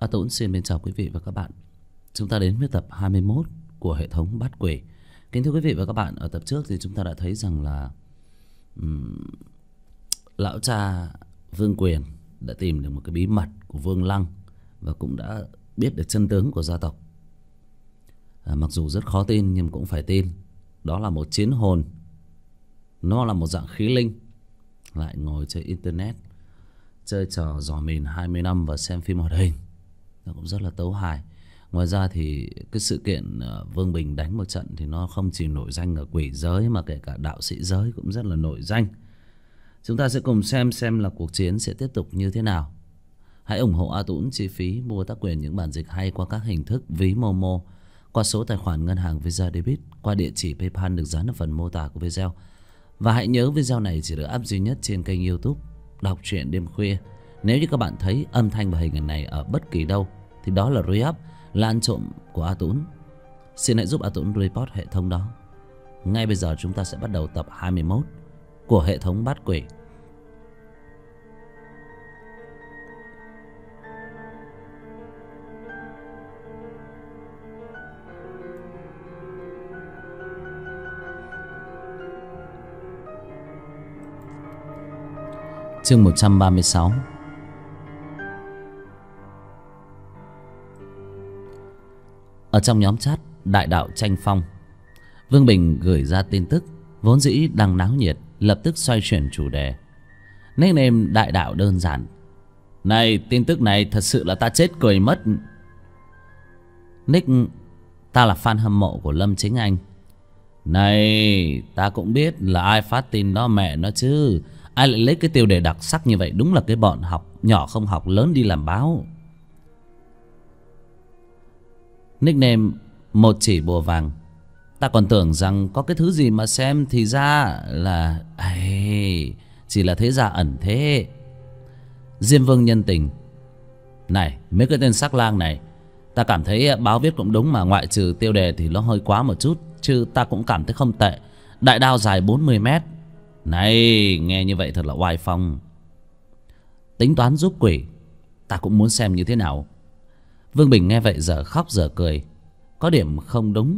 A Tũng xin mến chào quý vị và các bạn. Chúng ta đến với tập 21 của hệ thống Bát Quỷ. Kính thưa quý vị và các bạn, ở tập trước thì chúng ta đã thấy rằng là lão cha Vương Quyền đã tìm được một cái bí mật của Vương Lăng và cũng đã biết được chân tướng của gia tộc. Mặc dù rất khó tin nhưng cũng phải tin. Đó là một chiến hồn, nó là một dạng khí linh, lại ngồi chơi internet, chơi trò dò mìn 20 năm và xem phim hoạt hình. Nó cũng rất là tấu hài. Ngoài ra thì cái sự kiện Vương Bình đánh một trận thì nó không chỉ nổi danh ở quỷ giới mà kể cả đạo sĩ giới cũng rất là nổi danh. Chúng ta sẽ cùng xem là cuộc chiến sẽ tiếp tục như thế nào. Hãy ủng hộ A Tũng chi phí mua tác quyền những bản dịch hay qua các hình thức ví Momo, qua số tài khoản ngân hàng Visa Debit, qua địa chỉ PayPal được dán ở phần mô tả của video. Và hãy nhớ video này chỉ được up duy nhất trên kênh YouTube Đọc Truyện Đêm Khuya. Nếu như các bạn thấy âm thanh và hình ảnh này ở bất kỳ đâu thì đó là re-up, là ăn trộm của A Tũng. Xin hãy giúp A Tũng report hệ thống đó. Ngay bây giờ chúng ta sẽ bắt đầu tập 21 của hệ thống Bát Quỷ. Chương 136. Ở trong nhóm chat Đại Đạo Tranh Phong, Vương Bình gửi ra tin tức vốn dĩ đang náo nhiệt, lập tức xoay chuyển chủ đề. Nickname Đại Đạo đơn giản: này, tin tức này thật sự là ta chết cười mất. Nick: ta là fan hâm mộ của Lâm Chính Anh. Này, ta cũng biết là ai phát tin đó mẹ nó chứ. Ai lại lấy cái tiêu đề đặc sắc như vậy? Đúng là cái bọn học nhỏ không học lớn đi làm báo. Nickname Một Chỉ Bùa Vàng: ta còn tưởng rằng có cái thứ gì mà xem, thì ra là chỉ là thế gia ẩn thế. Diêm Vương Nhân Tình: này, mấy cái tên sắc lang này, ta cảm thấy báo viết cũng đúng, mà ngoại trừ tiêu đề thì nó hơi quá một chút, chứ ta cũng cảm thấy không tệ. Đại đao dài 40 mét. Này, nghe như vậy thật là oai phong. Tính toán giúp quỷ: ta cũng muốn xem như thế nào. Vương Bình nghe vậy giờ khóc giờ cười. Có điểm không đúng.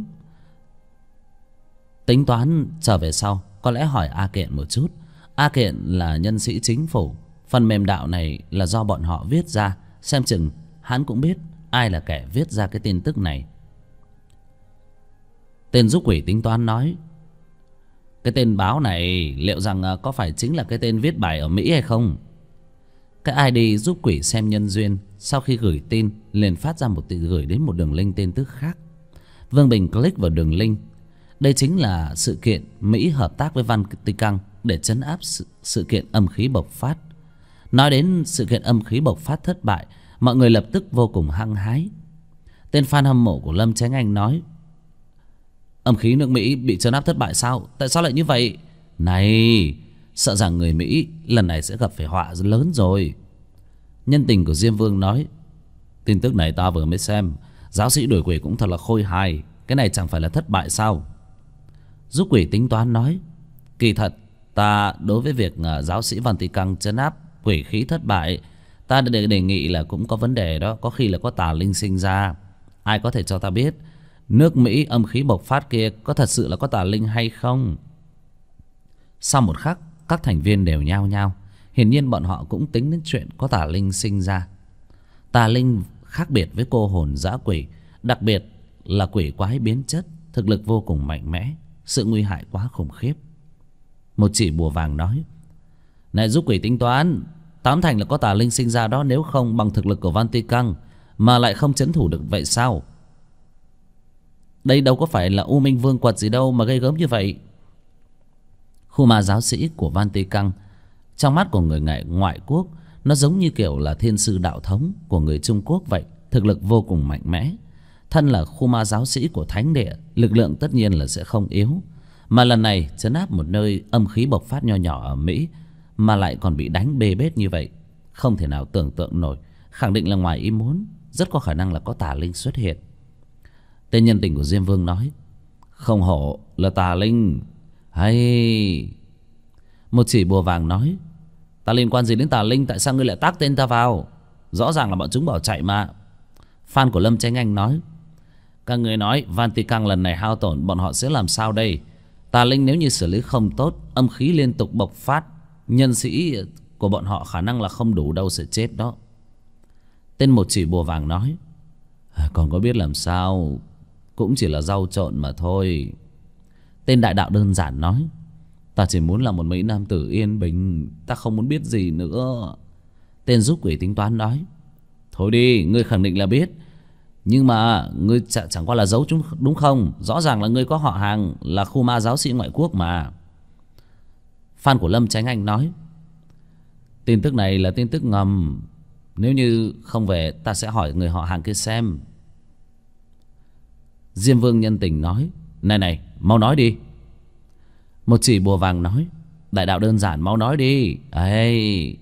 Tính toán trở về sau có lẽ hỏi A Kiện một chút. A Kiện là nhân sĩ chính phủ, phần mềm đạo này là do bọn họ viết ra, xem chừng hắn cũng biết ai là kẻ viết ra cái tin tức này. Tên giúp quỷ tính toán nói: cái tên báo này liệu rằng có phải chính là cái tên viết bài ở Mỹ hay không? Cái ID giúp quỷ xem nhân duyên sau khi gửi tin liền phát ra gửi đến một đường link tin tức khác. Vương Bình click vào đường link. Đây chính là sự kiện Mỹ hợp tác với Vatican để trấn áp sự kiện âm khí bộc phát. Nói đến sự kiện âm khí bộc phát thất bại, mọi người lập tức vô cùng hăng hái. Tên fan hâm mộ của Lâm Chánh Anh nói: âm khí nước Mỹ bị trấn áp thất bại sao? Tại sao lại như vậy? Này, sợ rằng người Mỹ lần này sẽ gặp phải họa lớn rồi. Nhân Tình của Diêm Vương nói: tin tức này ta vừa mới xem, giáo sĩ đuổi quỷ cũng thật là khôi hài. Cái này chẳng phải là thất bại sao? Giúp quỷ tính toán nói: kỳ thật ta đối với việc giáo sĩ Vatican trấn áp quỷ khí thất bại, ta đề nghị là cũng có vấn đề đó. Có khi là có tà linh sinh ra. Ai có thể cho ta biết nước Mỹ âm khí bộc phát kia có thật sự là có tà linh hay không? Sau một khắc, các thành viên đều nhao nhao. Hiển nhiên bọn họ cũng tính đến chuyện có tà linh sinh ra. Tà linh khác biệt với cô hồn dã quỷ, đặc biệt là quỷ quái biến chất, thực lực vô cùng mạnh mẽ, sự nguy hại quá khủng khiếp. Một Chỉ Bùa Vàng nói: này, giúp quỷ tính toán, tám thành là có tà linh sinh ra đó. Nếu không bằng thực lực của Vatican mà lại không trấn thủ được vậy sao? Đây đâu có phải là U Minh Vương quật gì đâu mà gây gớm như vậy. Khu ma giáo sĩ của Vatican trong mắt của người ngoại quốc, nó giống như kiểu là thiên sư đạo thống của người Trung Quốc vậy, thực lực vô cùng mạnh mẽ. Thân là khu ma giáo sĩ của thánh địa, lực lượng tất nhiên là sẽ không yếu. Mà lần này trấn áp một nơi âm khí bộc phát nho nhỏ ở Mỹ mà lại còn bị đánh bê bết như vậy, không thể nào tưởng tượng nổi. Khẳng định là ngoài ý muốn, rất có khả năng là có tà linh xuất hiện. Tên Nhân Tình của Diêm Vương nói: không hổ là tà linh hay. Một Chỉ Bùa Vàng nói: ta liên quan gì đến tà linh? Tại sao ngươi lại tác tên ta vào? Rõ ràng là bọn chúng bỏ chạy mà. Fan của Lâm Chánh Anh nói: các người nói Vatican lần này hao tổn, bọn họ sẽ làm sao đây? Tà linh nếu như xử lý không tốt, âm khí liên tục bộc phát, nhân sĩ của bọn họ khả năng là không đủ đâu, sẽ chết đó. Tên một chỉ bùa vàng nói: còn có biết làm sao, cũng chỉ là rau trộn mà thôi. Tên đại đạo đơn giản nói: ta chỉ muốn là một mỹ nam tử yên bình, ta không muốn biết gì nữa. Tên giúp quỷ tính toán nói: thôi đi, ngươi khẳng định là biết, nhưng mà ngươi chẳng qua là giấu chúng đúng không? Rõ ràng là ngươi có họ hàng là khu ma giáo sĩ ngoại quốc mà. Fan của Lâm Chánh Anh nói: tin tức này là tin tức ngầm, nếu như không về ta sẽ hỏi người họ hàng kia xem. Diêm Vương nhân tình nói: này này, mau nói đi. Một chỉ bùa vàng nói: đại đạo đơn giản, mau nói đi. Ấy,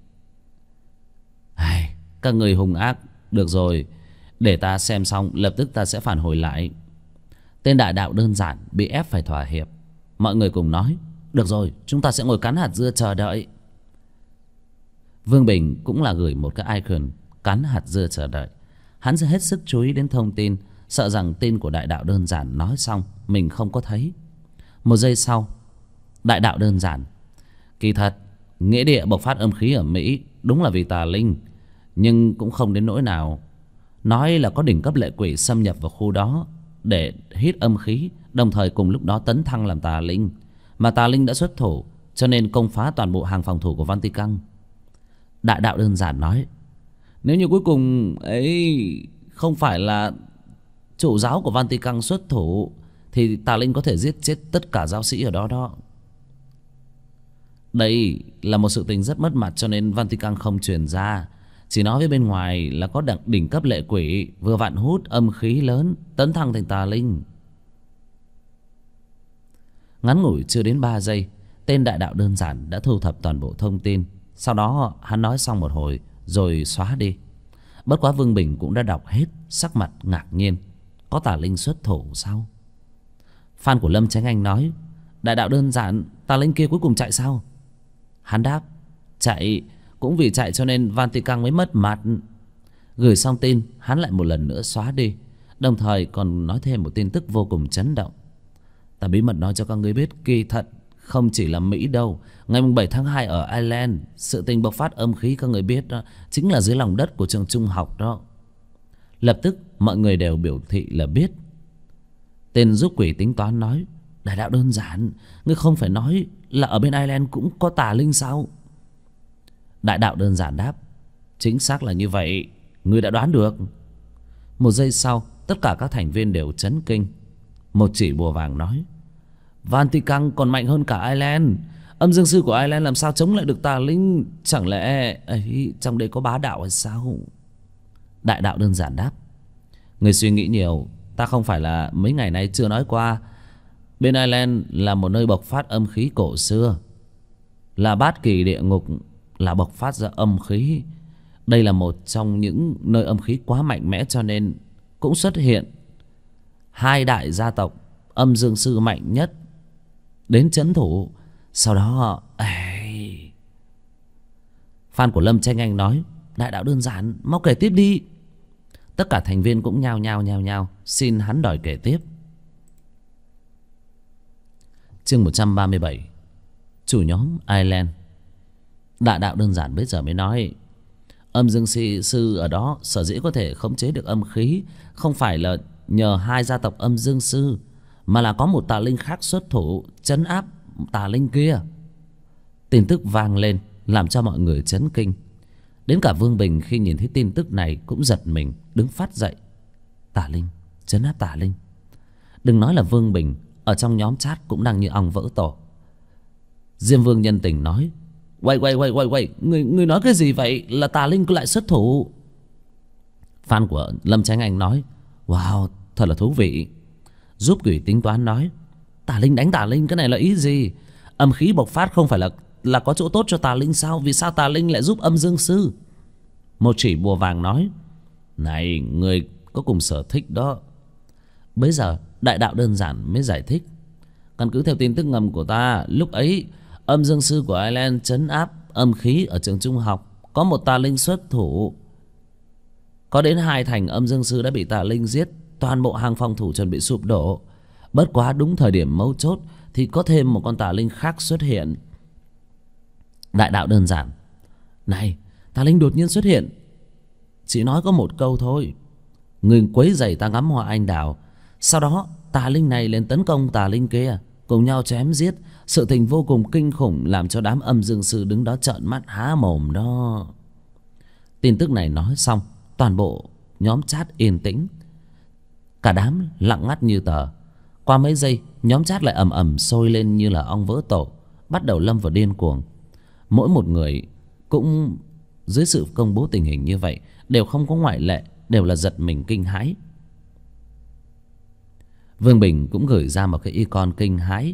các người hung ác. Được rồi, để ta xem xong lập tức ta sẽ phản hồi lại. Tên đại đạo đơn giản bị ép phải thỏa hiệp. Mọi người cùng nói: được rồi, chúng ta sẽ ngồi cắn hạt dưa chờ đợi. Vương Bình cũng là gửi một cái icon cắn hạt dưa chờ đợi. Hắn sẽ hết sức chú ý đến thông tin, sợ rằng tin của đại đạo đơn giản nói xong mình không có thấy. Một giây sau, đại đạo đơn giản: kỳ thật nghĩa địa bộc phát âm khí ở Mỹ đúng là vì tà linh, nhưng cũng không đến nỗi nào. Nói là có đỉnh cấp lệ quỷ xâm nhập vào khu đó để hít âm khí, đồng thời cùng lúc đó tấn thăng làm tà linh. Mà tà linh đã xuất thủ, cho nên công phá toàn bộ hàng phòng thủ của Vatican. Đại đạo đơn giản nói: nếu như cuối cùng ấy không phải là chủ giáo của Vatican xuất thủ, thì tà linh có thể giết chết tất cả giáo sĩ ở đó đó. Đây là một sự tình rất mất mặt, cho nên Vatican không truyền ra, chỉ nói với bên ngoài là có đỉnh cấp lệ quỷ vừa vặn hút âm khí lớn, tấn thăng thành tà linh. Ngắn ngủi chưa đến 3 giây, tên đại đạo đơn giản đã thu thập toàn bộ thông tin. Sau đó hắn nói xong một hồi rồi xóa đi. Bất quá Vương Bình cũng đã đọc hết, sắc mặt ngạc nhiên. Có tà linh xuất thủ sao? Fan của Lâm Chánh Anh nói: đại đạo đơn giản, tà linh kia cuối cùng chạy sao? Hắn đáp: chạy, cũng vì chạy cho nên Vatican mới mất mặt. Gửi xong tin, hắn lại một lần nữa xóa đi, đồng thời còn nói thêm một tin tức vô cùng chấn động. Ta bí mật nói cho các ngươi biết, kỳ thật không chỉ là Mỹ đâu. Ngày 7 tháng 2 ở Ireland, sự tình bộc phát âm khí các người biết đó, chính là dưới lòng đất của trường trung học đó. Lập tức mọi người đều biểu thị là biết. Tên giúp quỷ tính toán nói: đại đạo đơn giản, ngươi không phải nói là ở bên Ireland cũng có tà linh sao? Đại đạo đơn giản đáp: chính xác là như vậy, ngươi đã đoán được. Một giây sau, tất cả các thành viên đều chấn kinh. Một chỉ bùa vàng nói: Vatican còn mạnh hơn cả Ireland. Âm dương sư của Ireland làm sao chống lại được tà linh? Chẳng lẽ ấy trong đây có bá đạo hay sao? Đại đạo đơn giản đáp: người suy nghĩ nhiều, ta không phải là mấy ngày nay chưa nói qua, bên Ireland là một nơi bộc phát âm khí cổ xưa, là bát kỳ địa ngục, là bộc phát ra âm khí. Đây là một trong những nơi âm khí quá mạnh mẽ, cho nên cũng xuất hiện hai đại gia tộc âm dương sư mạnh nhất đến trấn thủ. Sau đó fan của Lâm Chánh Anh nói: đại đạo đơn giản, mau kể tiếp đi. Tất cả thành viên cũng nhao nhao xin hắn đòi kể tiếp. Chương 137, chủ nhóm Ireland. Đại đạo đơn giản bây giờ mới nói: âm dương sư ở đó sở dĩ có thể khống chế được âm khí, không phải là nhờ hai gia tộc âm dương sư, mà là có một tà linh khác xuất thủ trấn áp tà linh kia. Tin tức vang lên làm cho mọi người chấn kinh. Đến cả Vương Bình khi nhìn thấy tin tức này cũng giật mình, đứng phát dậy. Tà linh, trấn áp tà linh. Đừng nói là Vương Bình, ở trong nhóm chat cũng đang như ong vỡ tổ. Diêm Vương nhân tình nói: Quay, người nói cái gì vậy? Là tà linh cứ lại xuất thủ. Fan của Lâm Chánh Anh nói: wow, thật là thú vị. Giúp quỷ tính toán nói: tà linh đánh tà linh, cái này là ý gì? Âm khí bộc phát không phải là có chỗ tốt cho tà linh sao? Vì sao tà linh lại giúp âm dương sư? Một chỉ bùa vàng nói: này, người có cùng sở thích đó. Bây giờ đại đạo đơn giản mới giải thích: căn cứ theo tin tức ngầm của ta, lúc ấy âm dương sư của Ireland trấn áp âm khí ở trường trung học, có một tà linh xuất thủ. Có đến 2 thành âm dương sư đã bị tà linh giết. Toàn bộ hàng phòng thủ chuẩn bị sụp đổ. Bất quá đúng thời điểm mấu chốt thì có thêm một con tà linh khác xuất hiện. Đại đạo đơn giản: này, tà linh đột nhiên xuất hiện, chỉ nói có một câu thôi: người quấy rầy ta ngắm hoa anh đào. Sau đó tà linh này lên tấn công tà linh kia, cùng nhau chém giết. Sự tình vô cùng kinh khủng, làm cho đám âm dương sư đứng đó trợn mắt há mồm đó. Tin tức này nói xong, toàn bộ nhóm chat yên tĩnh, cả đám lặng ngắt như tờ. Qua mấy giây, nhóm chat lại ầm ầm sôi lên như là ong vỡ tổ, bắt đầu lâm vào điên cuồng. Mỗi một người cũng dưới sự công bố tình hình như vậy đều không có ngoại lệ, đều là giật mình kinh hãi. Vương Bình cũng gửi ra một cái icon kinh hãi.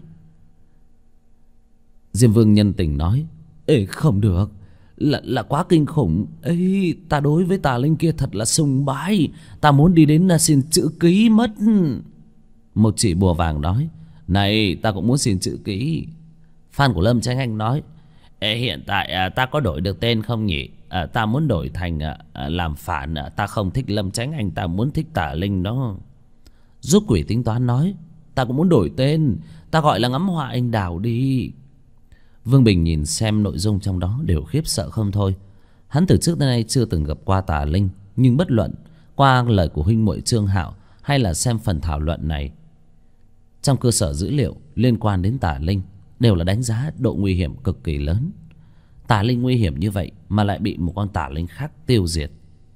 Diêm Vương nhân tình nói: ê, không được, là quá kinh khủng ấy. Ta đối với tà linh kia thật là sùng bái, ta muốn đi đến là xin chữ ký mất. Một chỉ bùa vàng nói: này, ta cũng muốn xin chữ ký. Fan của Lâm Chánh Anh nói: ê, hiện tại ta có đổi được tên không nhỉ? Ta muốn đổi thành làm phản. Ta không thích Lâm Chánh Anh, ta muốn thích tà linh đó. Giúp quỷ tính toán nói: ta cũng muốn đổi tên, ta gọi là ngắm hoa anh đào đi. Vương Bình nhìn xem nội dung trong đó đều khiếp sợ không thôi. Hắn từ trước tới nay chưa từng gặp qua tà linh, nhưng bất luận qua lời của huynh muội Trương Hạo hay là xem phần thảo luận này, trong cơ sở dữ liệu liên quan đến tà linh đều là đánh giá độ nguy hiểm cực kỳ lớn. Tà linh nguy hiểm như vậy mà lại bị một con tà linh khác tiêu diệt,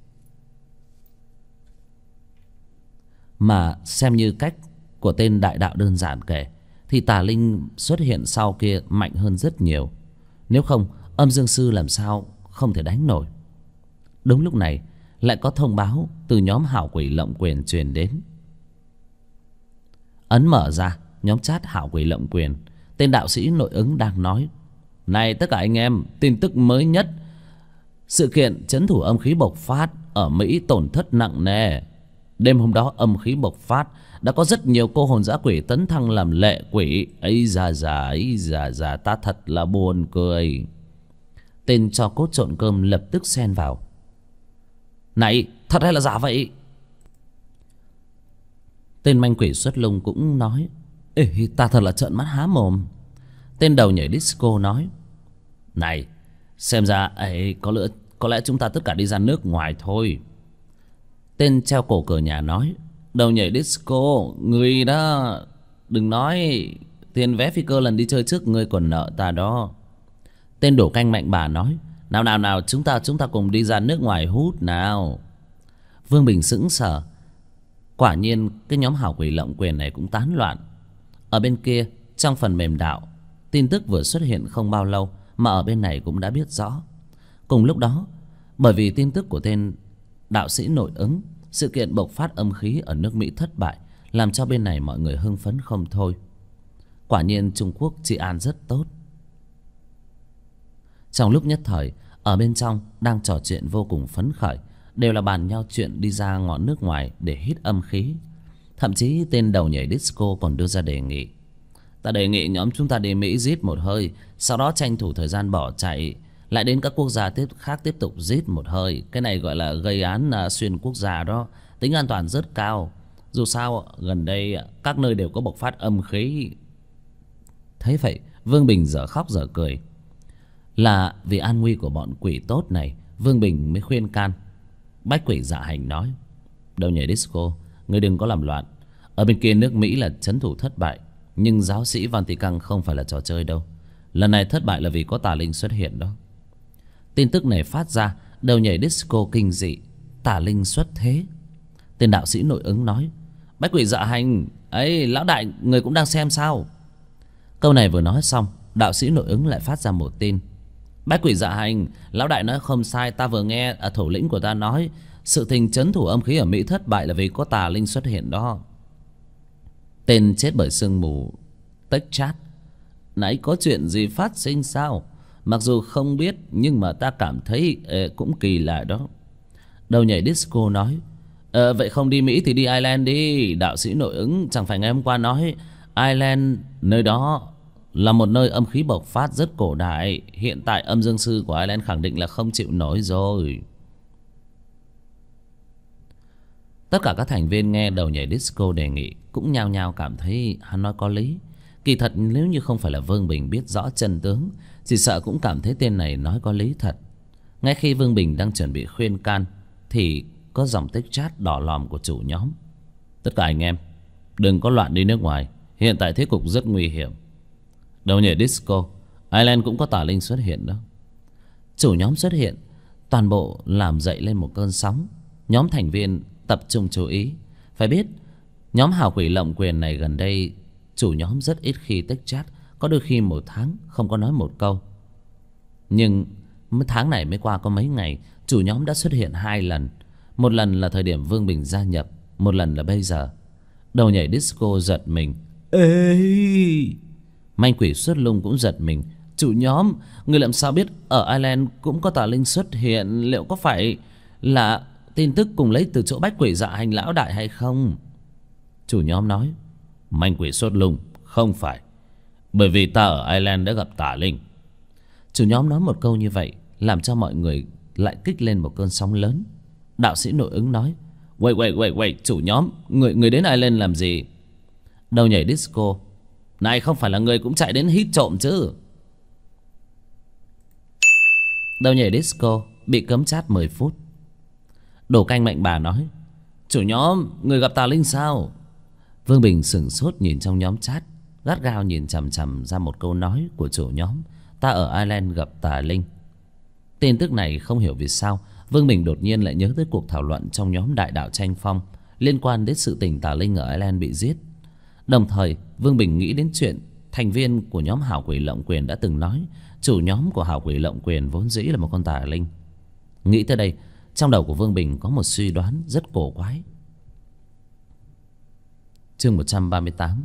mà xem như cách của tên đại đạo đơn giản kể thì tà linh xuất hiện sau kia mạnh hơn rất nhiều. Nếu không, âm dương sư làm sao không thể đánh nổi. Đúng lúc này lại có thông báo từ nhóm hảo quỷ lộng quyền truyền đến. Ấn mở ra nhóm chat hảo quỷ lộng quyền, tên đạo sĩ nội ứng đang nói: này tất cả anh em, tin tức mới nhất: sự kiện trấn thủ âm khí bộc phát ở Mỹ tổn thất nặng nề. Đêm hôm đó âm khí bộc phát, đã có rất nhiều cô hồn dã quỷ tấn thăng làm lệ quỷ. Ấy da, ta thật là buồn cười. Tên cho cốt trộn cơm lập tức xen vào: này, thật hay là giả vậy? Tên manh quỷ xuất lung cũng nói: ê, ta thật là trợn mắt há mồm. Tên đầu nhảy disco nói: này, xem ra ấy có lẽ chúng ta tất cả đi ra nước ngoài thôi. Tên treo cổ cửa nhà nói: đầu nhảy disco, người đó đừng nói, tiền vé phi cơ lần đi chơi trước ngươi còn nợ ta đó. Tên đổ canh mạnh bà nói: nào, chúng ta cùng đi ra nước ngoài hút nào. Vương Bình sững sờ. Quả nhiên cái nhóm hảo quỷ lộng quyền này cũng tán loạn. Ở bên kia, trong phần mềm đạo, tin tức vừa xuất hiện không bao lâu mà ở bên này cũng đã biết rõ. Cùng lúc đó, bởi vì tin tức của tên đạo sĩ nội ứng, sự kiện bộc phát âm khí ở nước Mỹ thất bại, làm cho bên này mọi người hưng phấn không thôi. Quả nhiên Trung Quốc trị an rất tốt. Trong lúc nhất thời, ở bên trong đang trò chuyện vô cùng phấn khởi, đều là bàn nhau chuyện đi ra ngọn nước ngoài để hít âm khí. Thậm chí tên đầu nhảy disco còn đưa ra đề nghị: ta đề nghị nhóm chúng ta đi Mỹ giết một hơi, sau đó tranh thủ thời gian bỏ chạy, lại đến các quốc gia khác tiếp tục giết một hơi. Cái này gọi là gây án xuyên quốc gia đó, tính an toàn rất cao. Dù sao gần đây các nơi đều có bộc phát âm khí. Thấy vậy, Vương Bình dở khóc dở cười. Là vì an nguy của bọn quỷ tốt này, Vương Bình mới khuyên can. Bách quỷ dạ hành nói: đầu nhảy disco, ngươi đừng có làm loạn. Ở bên kia nước Mỹ là trấn thủ thất bại, nhưng giáo sĩ Vatican không phải là trò chơi đâu. Lần này thất bại là vì có tà linh xuất hiện đó. Tin tức này phát ra, đầu nhảy disco kinh dị: tà linh xuất thế. Tên đạo sĩ nội ứng nói: bách quỷ dạ hành ấy, lão đại người cũng đang xem sao? Câu này vừa nói xong, đạo sĩ nội ứng lại phát ra một tin: bách quỷ dạ hành, lão đại nói không sai, ta vừa nghe thủ lĩnh của ta nói sự tình trấn thủ âm khí ở Mỹ thất bại là vì có tà linh xuất hiện đó. Tên chết bởi sương mù tech chat: nãy có chuyện gì phát sinh sao? Mặc dù không biết nhưng mà ta cảm thấy cũng kỳ lạ đó. Đầu nhảy disco nói: vậy không đi Mỹ thì đi Ireland đi. Đạo sĩ nội ứng chẳng phải ngày hôm qua nói Ireland, nơi đó là một nơi âm khí bộc phát rất cổ đại. Hiện tại âm dương sư của Ireland khẳng định là không chịu nổi rồi. Tất cả các thành viên nghe đầu nhảy disco đề nghị cũng nhao nhao cảm thấy hắn nói có lý. Kỳ thật nếu như không phải là Vương Bình biết rõ chân tướng, chỉ sợ cũng cảm thấy tên này nói có lý thật. Ngay khi Vương Bình đang chuẩn bị khuyên can thì có dòng tích chat đỏ lòm của chủ nhóm: tất cả anh em đừng có loạn đi nước ngoài, hiện tại thế cục rất nguy hiểm. Đầu nhảy disco, Ireland cũng có tà linh xuất hiện đó. Chủ nhóm xuất hiện, toàn bộ làm dậy lên một cơn sóng. Nhóm thành viên tập trung chú ý. Phải biết nhóm hào quỷ lộng quyền này gần đây chủ nhóm rất ít khi tích chat, có đôi khi một tháng không có nói một câu. Nhưng tháng này mới qua có mấy ngày, chủ nhóm đã xuất hiện 2 lần. Một lần là thời điểm Vương Bình gia nhập, một lần là bây giờ. Đầu nhảy disco giật mình: ê! Manh quỷ xuất lung cũng giật mình: chủ nhóm, người làm sao biết ở Ireland cũng có tà linh xuất hiện? Liệu có phải là tin tức cùng lấy từ chỗ bách quỷ dạ hành lão đại hay không? Chủ nhóm nói: manh quỷ xuất lung, không phải, bởi vì ta ở Ireland đã gặp tà linh. Chủ nhóm nói một câu như vậy làm cho mọi người lại kích lên một cơn sóng lớn. Đạo sĩ nội ứng nói: Wait, chủ nhóm, người đến Ireland làm gì? Đầu nhảy disco: này không phải là người cũng chạy đến hít trộm chứ? Đầu nhảy disco bị cấm chat 10 phút. Đổ canh mạnh bà nói: chủ nhóm, người gặp tà linh sao? Vương Bình sửng sốt nhìn trong nhóm chat, gắt gao nhìn chằm chằm ra một câu nói của chủ nhóm: ta ở Ireland gặp tà linh. Tin tức này không hiểu vì sao Vương Bình đột nhiên lại nhớ tới cuộc thảo luận trong nhóm đại đạo tranh phong liên quan đến sự tình tà linh ở Ireland bị giết. Đồng thời Vương Bình nghĩ đến chuyện thành viên của nhóm hảo quỷ lộng quyền đã từng nói chủ nhóm của hảo quỷ lộng quyền vốn dĩ là một con tà linh. Nghĩ tới đây, trong đầu của Vương Bình có một suy đoán rất cổ quái. Chương 138.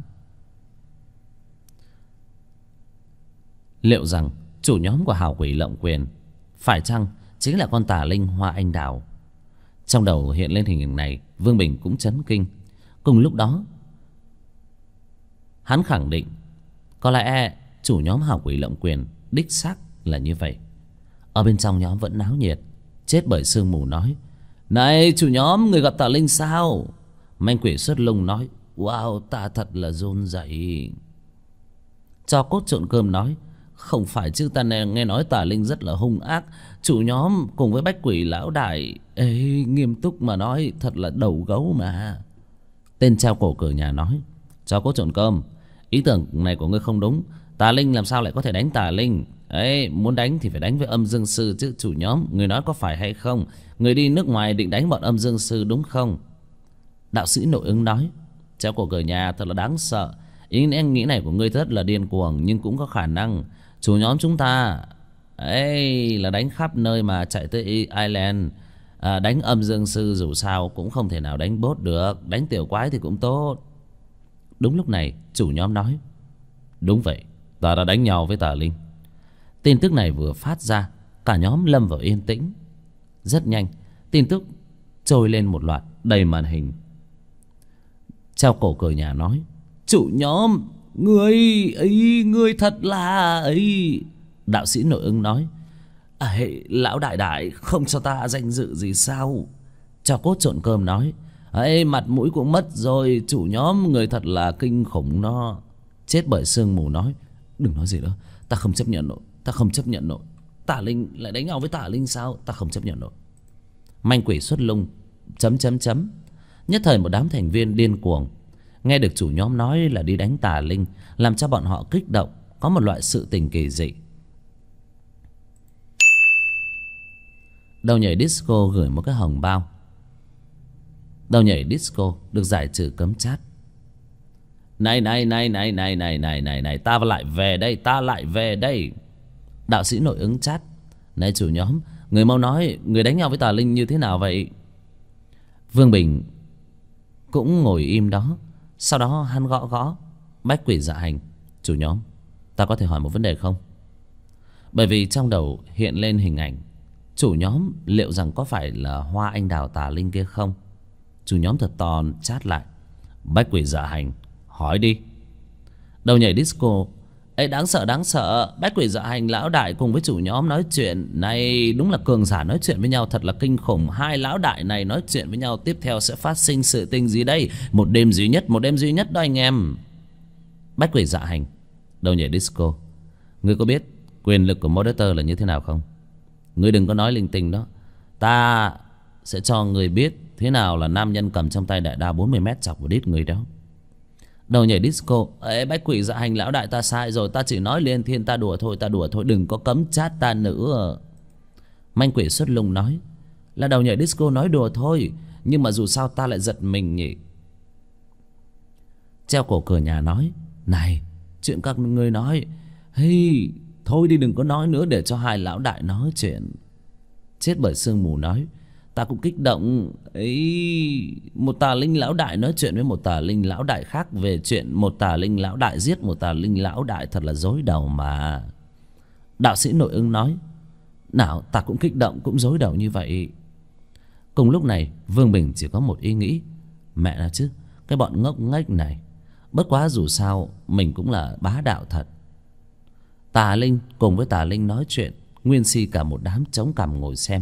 Liệu rằng chủ nhóm của hảo quỷ lộng quyền phải chăng chính là con tà linh Hoa Anh Đào? Trong đầu hiện lên hình ảnh này, Vương Bình cũng chấn kinh. Cùng lúc đó hắn khẳng định có lẽ chủ nhóm hảo quỷ lộng quyền đích xác là như vậy. Ở bên trong nhóm vẫn náo nhiệt. Chết bởi sương mù nói: này chủ nhóm, người gặp tà linh sao? Manh quỷ xuất lung nói: wow, ta thật là run rẩy. Cho cốt trộn cơm nói: không phải chứ, ta nghe nói tà linh rất là hung ác. Chủ nhóm cùng với bách quỷ lão đại nghiêm túc mà nói, thật là đầu gấu mà. Tên treo cổ cửa nhà nói: cho cốt trộn cơm, ý tưởng này của ngươi không đúng. Tà linh làm sao lại có thể đánh tà linh? Muốn đánh thì phải đánh với âm dương sư chứ. Chủ nhóm, người nói có phải hay không? Người đi nước ngoài định đánh bọn âm dương sư đúng không? Đạo sĩ nội ứng nói: treo cổ cửa nhà thật là đáng sợ. Ý nghĩ này của ngươi rất là điên cuồng, nhưng cũng có khả năng. Chủ nhóm chúng ta là đánh khắp nơi mà chạy tới Ireland. Đánh âm dương sư dù sao cũng không thể nào đánh bốt được. Đánh tiểu quái thì cũng tốt. Đúng lúc này chủ nhóm nói: đúng vậy, ta đã đánh nhau với tà linh. Tin tức này vừa phát ra, cả nhóm lâm vào yên tĩnh. Rất nhanh, tin tức trôi lên một loạt đầy màn hình. Treo cổ cửa nhà nói: chủ nhóm, người thật là ấy. Đạo sĩ nội ứng nói: lão đại không cho ta danh dự gì sao? Cho cốt trộn cơm nói: mặt mũi cũng mất rồi. Chủ nhóm, người thật là kinh khủng đó. Chết bởi sương mù nói: đừng nói gì nữa, ta không chấp nhận nổi. Ta không chấp nhận nổi. Tà linh lại đánh nhau với tà linh sao? Ta không chấp nhận nổi. Manh quỷ xuất lung ... Nhất thời một đám thành viên điên cuồng. Nghe được chủ nhóm nói là đi đánh tà linh, làm cho bọn họ kích động. Có một loại sự tình kỳ dị. Đầu nhảy disco gửi một cái hồng bao. Đầu nhảy disco được giải trừ cấm chat. Này, ta lại về đây. Đạo sĩ nội ứng chat: này chủ nhóm, người mau nói, người đánh nhau với tà linh như thế nào vậy? Vương Bình cũng ngồi im đó. Sau đó hắn gõ bách quỷ dạ hành: chủ nhóm, ta có thể hỏi một vấn đề không? Bởi vì trong đầu hiện lên hình ảnh chủ nhóm liệu rằng có phải là Hoa Anh Đào tà linh kia không? Chủ nhóm thật to chat lại: bách quỷ dạ hành, hỏi đi. Đầu nhảy disco Ấy đáng sợ, đáng sợ. Bách quỷ dạ hành lão đại cùng với chủ nhóm nói chuyện này, đúng là cường giả nói chuyện với nhau thật là kinh khủng. Hai lão đại này nói chuyện với nhau, tiếp theo sẽ phát sinh sự tình gì đây? Một đêm duy nhất, một đêm duy nhất đó anh em. Bách quỷ dạ hành, đầu nhảy disco, ngươi có biết quyền lực của Moderator là như thế nào không? Ngươi đừng có nói linh tinh đó. Ta sẽ cho ngươi biết thế nào là nam nhân cầm trong tay đại đao 40 mét chọc vào đít người đó. Đầu nhảy disco. Ê, bách quỷ dạ hành lão đại, ta sai rồi, ta chỉ nói liên thiên, ta đùa thôi, ta đùa thôi, đừng có cấm chat ta nữa. Manh quỷ xuất lùng nói là đầu nhảy disco nói đùa thôi, nhưng mà dù sao ta lại giật mình nhỉ. Treo cổ cửa nhà nói, này, chuyện các ngươi nói, hey, thôi đi đừng có nói nữa, để cho hai lão đại nói chuyện. Chết bởi sương mù nói, ta cũng kích động ấy. Một tà linh lão đại nói chuyện với một tà linh lão đại khác về chuyện một tà linh lão đại giết một tà linh lão đại, thật là rối đầu mà. Đạo sĩ nội ưng nói, nào, ta cũng kích động, cũng rối đầu như vậy. Cùng lúc này Vương Bình chỉ có một ý nghĩ, mẹ nó chứ, cái bọn ngốc nghếch này. Bất quá dù sao mình cũng là bá đạo thật. Tà linh cùng với tà linh nói chuyện, nguyên si cả một đám chống cằm ngồi xem.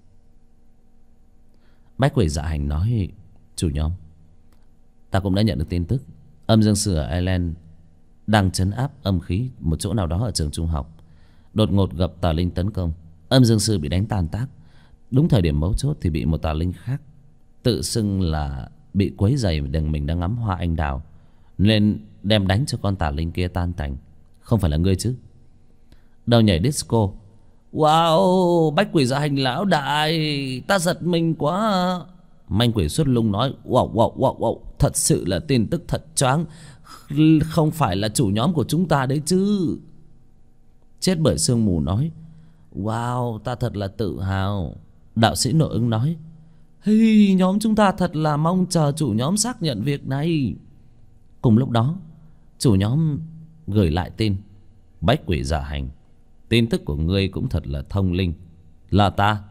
Bách quỷ dạ hành nói, chủ nhóm, ta cũng đã nhận được tin tức âm dương sư ở Ireland đang trấn áp âm khí một chỗ nào đó ở trường trung học. Đột ngột gặp tà linh tấn công, âm dương sư bị đánh tan tác. Đúng thời điểm mấu chốt thì bị một tà linh khác tự xưng là bị quấy rầy mình đang ngắm hoa anh đào, nên đem đánh cho con tà linh kia tan tành. Không phải là ngươi chứ? Đầu nhảy disco, wow, bách quỷ dạ hành lão đại, ta giật mình quá. Manh quỷ xuất lung nói, wow, wow, wow, wow, thật sự là tin tức thật choáng. Không phải là chủ nhóm của chúng ta đấy chứ? Chết bởi sương mù nói, wow, ta thật là tự hào. Đạo sĩ nội ứng nói, hey, nhóm chúng ta thật là mong chờ chủ nhóm xác nhận việc này. Cùng lúc đó chủ nhóm gửi lại tin, bách quỷ dạ hành, tin tức của ngươi cũng thật là thông linh. Là ta.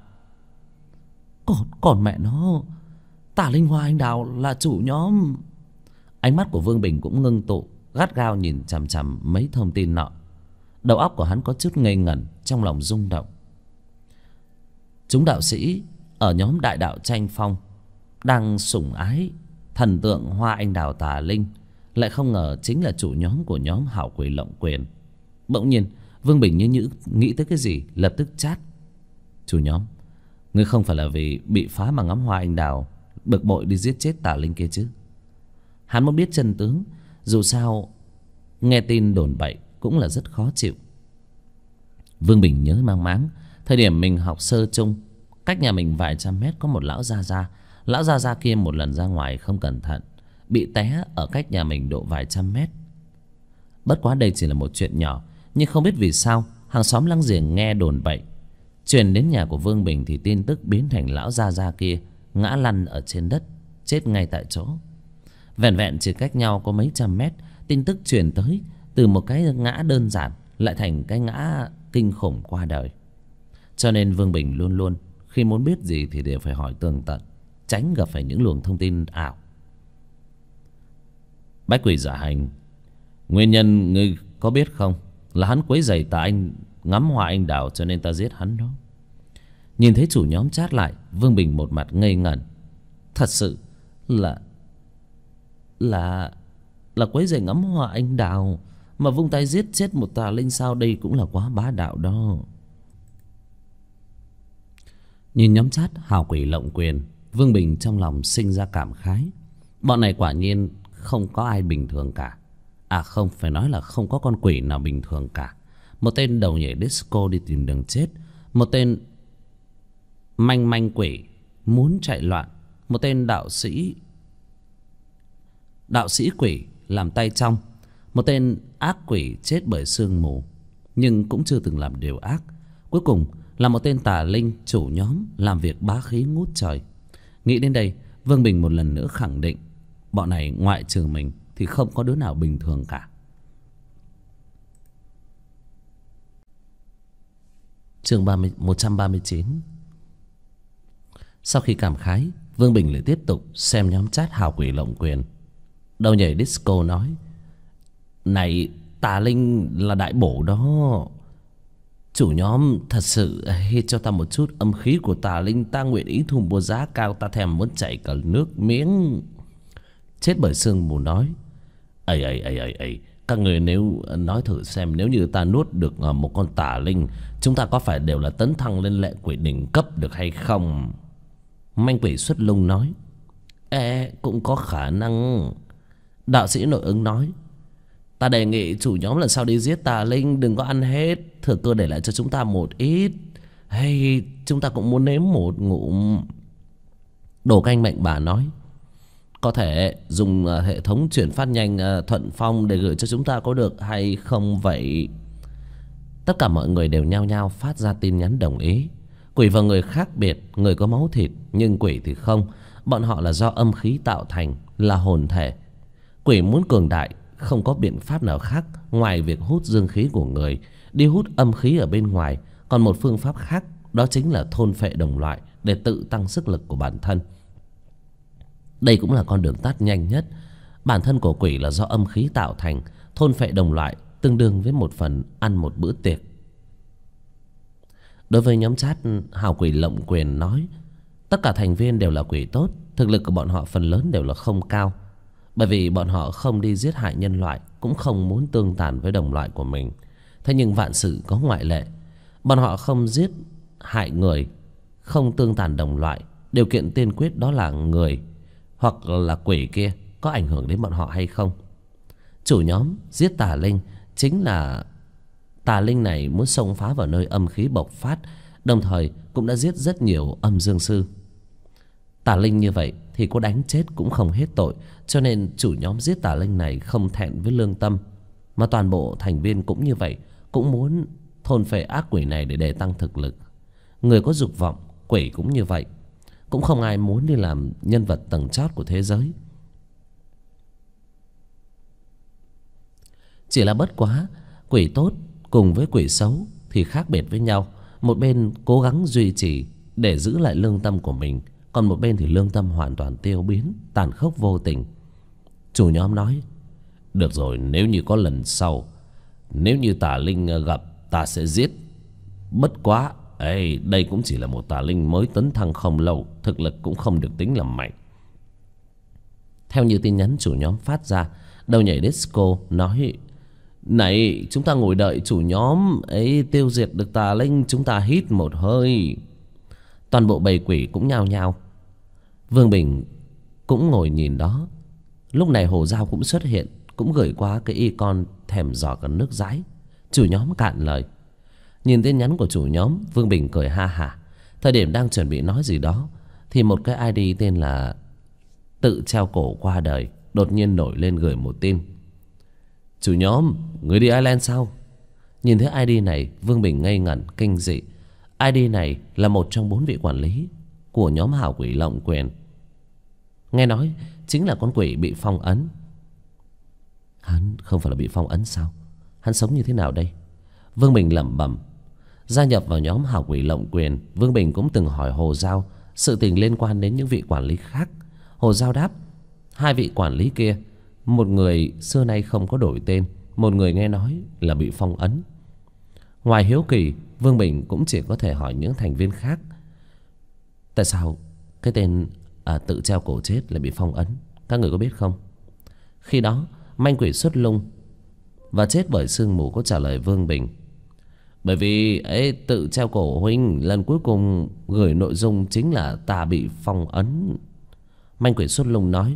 Còn mẹ nó, tả linh hoa anh đào là chủ nhóm. Ánh mắt của Vương Bình cũng ngưng tụ, gắt gao nhìn chằm chằm mấy thông tin nọ. Đầu óc của hắn có chút ngây ngẩn, trong lòng rung động. Chúng đạo sĩ ở nhóm đại đạo tranh phong đang sủng ái thần tượng hoa anh đào tà linh, lại không ngờ chính là chủ nhóm của nhóm hảo quỷ lộng quyền. Bỗng nhiên Vương Bình như nghĩ tới cái gì, lập tức chát, chủ nhóm, ngươi không phải là vì bị phá mà ngắm hoa anh đào bực bội đi giết chết tà linh kia chứ? Hắn muốn biết chân tướng, dù sao nghe tin đồn bậy cũng là rất khó chịu. Vương Bình nhớ mang máng thời điểm mình học sơ trung, cách nhà mình vài trăm mét có một lão gia gia. Lão gia gia kia một lần ra ngoài không cẩn thận bị té ở cách nhà mình độ vài trăm mét. Bất quá đây chỉ là một chuyện nhỏ, nhưng không biết vì sao hàng xóm láng giềng nghe đồn bậy truyền đến nhà của Vương Bình, thì tin tức biến thành lão gia gia kia ngã lăn ở trên đất, chết ngay tại chỗ. Vẻn vẹn chỉ cách nhau có mấy trăm mét, tin tức truyền tới, từ một cái ngã đơn giản lại thành cái ngã kinh khủng qua đời. Cho nên Vương Bình luôn luôn khi muốn biết gì thì đều phải hỏi tường tận, tránh gặp phải những luồng thông tin ảo. Bách quỷ dạ hành, nguyên nhân ngươi có biết không? Là hắn quấy rầy ta anh ngắm hoa anh đào, cho nên ta giết hắn đó. Nhìn thấy chủ nhóm chat lại, Vương Bình một mặt ngây ngẩn. Thật sự là quấy rầy ngắm hoa anh đào mà vung tay giết chết một tà linh sao? Đây cũng là quá bá đạo đó. Nhìn nhóm chat hào quỷ lộng quyền, Vương Bình trong lòng sinh ra cảm khái. Bọn này quả nhiên không có ai bình thường cả. À không, phải nói là không có con quỷ nào bình thường cả. Một tên đầu nhảy disco đi tìm đường chết, một tên manh quỷ muốn chạy loạn, một tên đạo sĩ quỷ làm tay trong, một tên ác quỷ chết bởi sương mù nhưng cũng chưa từng làm điều ác, cuối cùng là một tên tà linh chủ nhóm làm việc bá khí ngút trời. Nghĩ đến đây, Vương Bình một lần nữa khẳng định bọn này ngoại trừ mình thì không có đứa nào bình thường cả. Chương 139. Sau khi cảm khái, Vương Bình lại tiếp tục xem nhóm chat hào quỷ lộng quyền. Đầu nhảy disco nói, này, Tà linh là đại bổ đó. Chủ nhóm thật sự cho ta một chút âm khí của tà linh, ta nguyện ý thu mua giá cao, ta thèm muốn chảy cả nước miếng. Chết bởi sương mù nói. Ấy, các người nếu nói thử xem, nếu như ta nuốt được một con tà linh, chúng ta có phải đều là tấn thăng lên lệ quỷ đỉnh cấp được hay không? Manh quỷ xuất lung nói. Cũng có khả năng. Đạo sĩ nội ứng nói. Ta đề nghị chủ nhóm lần sau đi giết tà linh đừng có ăn hết, thừa cơ để lại cho chúng ta một ít. Hay chúng ta cũng muốn nếm một ngụm. Đồ canh mệnh bà nói. Có thể dùng hệ thống chuyển phát nhanh Thuận Phong để gửi cho chúng ta có được hay không vậy? Tất cả mọi người đều nhao nhao phát ra tin nhắn đồng ý. Quỷ và người khác biệt, người có máu thịt nhưng quỷ thì không. Bọn họ là do âm khí tạo thành, là hồn thể. Quỷ muốn cường đại không có biện pháp nào khác ngoài việc hút dương khí của người, đi hút âm khí ở bên ngoài. Còn một phương pháp khác, đó chính là thôn phệ đồng loại để tự tăng sức lực của bản thân. Đây cũng là con đường tắt nhanh nhất. Bản thân của quỷ là do âm khí tạo thành, thôn phệ đồng loại tương đương với một phần ăn một bữa tiệc. Đối với nhóm chat, hào quỷ lộng quyền nói tất cả thành viên đều là quỷ tốt. Thực lực của bọn họ phần lớn đều là không cao, bởi vì bọn họ không đi giết hại nhân loại, cũng không muốn tương tàn với đồng loại của mình. Thế nhưng vạn sự có ngoại lệ. Bọn họ không giết hại người, không tương tàn đồng loại. Điều kiện tiên quyết đó là người hoặc là quỷ kia có ảnh hưởng đến bọn họ hay không. Chủ nhóm giết tà linh chính là tà linh này muốn xông phá vào nơi âm khí bộc phát, đồng thời cũng đã giết rất nhiều âm dương sư. Tà linh như vậy thì có đánh chết cũng không hết tội, cho nên chủ nhóm giết tà linh này không thẹn với lương tâm. Mà toàn bộ thành viên cũng như vậy, cũng muốn thôn phệ ác quỷ này để đề tăng thực lực. Người có dục vọng, quỷ cũng như vậy. Cũng không ai muốn đi làm nhân vật tầng chót của thế giới. Chỉ là bất quá, quỷ tốt cùng với quỷ xấu thì khác biệt với nhau. Một bên cố gắng duy trì để giữ lại lương tâm của mình, còn một bên thì lương tâm hoàn toàn tiêu biến, tàn khốc vô tình. Chủ nhóm nói. Được rồi, nếu như có lần sau, nếu như tà linh gặp, ta sẽ giết. Bất quá đây cũng chỉ là một tà linh mới tấn thăng không lâu, thực lực cũng không được tính là mạnh. Theo như tin nhắn chủ nhóm phát ra, đầu nhảy disco nói. Này, chúng ta ngồi đợi chủ nhóm ấy tiêu diệt được tà linh, chúng ta hít một hơi. Toàn bộ bầy quỷ cũng nhao nhao. Vương Bình cũng ngồi nhìn đó. Lúc này Hồ Giao cũng xuất hiện, cũng gửi qua cái icon thèm giò cả nước dãi. Chủ nhóm cạn lời. Nhìn tin nhắn của chủ nhóm, Vương Bình cười ha hả. Thời điểm đang chuẩn bị nói gì đó thì một cái ID tên là Tự Treo Cổ Qua Đời đột nhiên nổi lên gửi một tin. Chủ nhóm, người đi Ireland sao? Nhìn thấy ID này, Vương Bình ngây ngẩn kinh dị. ID này là một trong 4 vị quản lý của nhóm hảo quỷ lộng quyền. Nghe nói chính là con quỷ bị phong ấn. Hắn không phải là bị phong ấn sao? Hắn sống như thế nào đây? Vương Bình lẩm bẩm. Gia nhập vào nhóm hảo quỷ lộng quyền, Vương Bình cũng từng hỏi Hồ Giao sự tình liên quan đến những vị quản lý khác. Hồ Giao đáp. 2 vị quản lý kia, một người xưa nay không có đổi tên, một người nghe nói là bị phong ấn. Ngoài hiếu kỳ, Vương Bình cũng chỉ có thể hỏi những thành viên khác. Tại sao cái tên Tự Treo Cổ Chết lại bị phong ấn? Các người có biết không? Khi đó manh quỷ xuất lung và chết bởi sương mù có trả lời Vương Bình. Bởi vì Tự Treo Cổ huynh lần cuối cùng gửi nội dung chính là ta bị phong ấn. Manh quỷ xuất lung nói.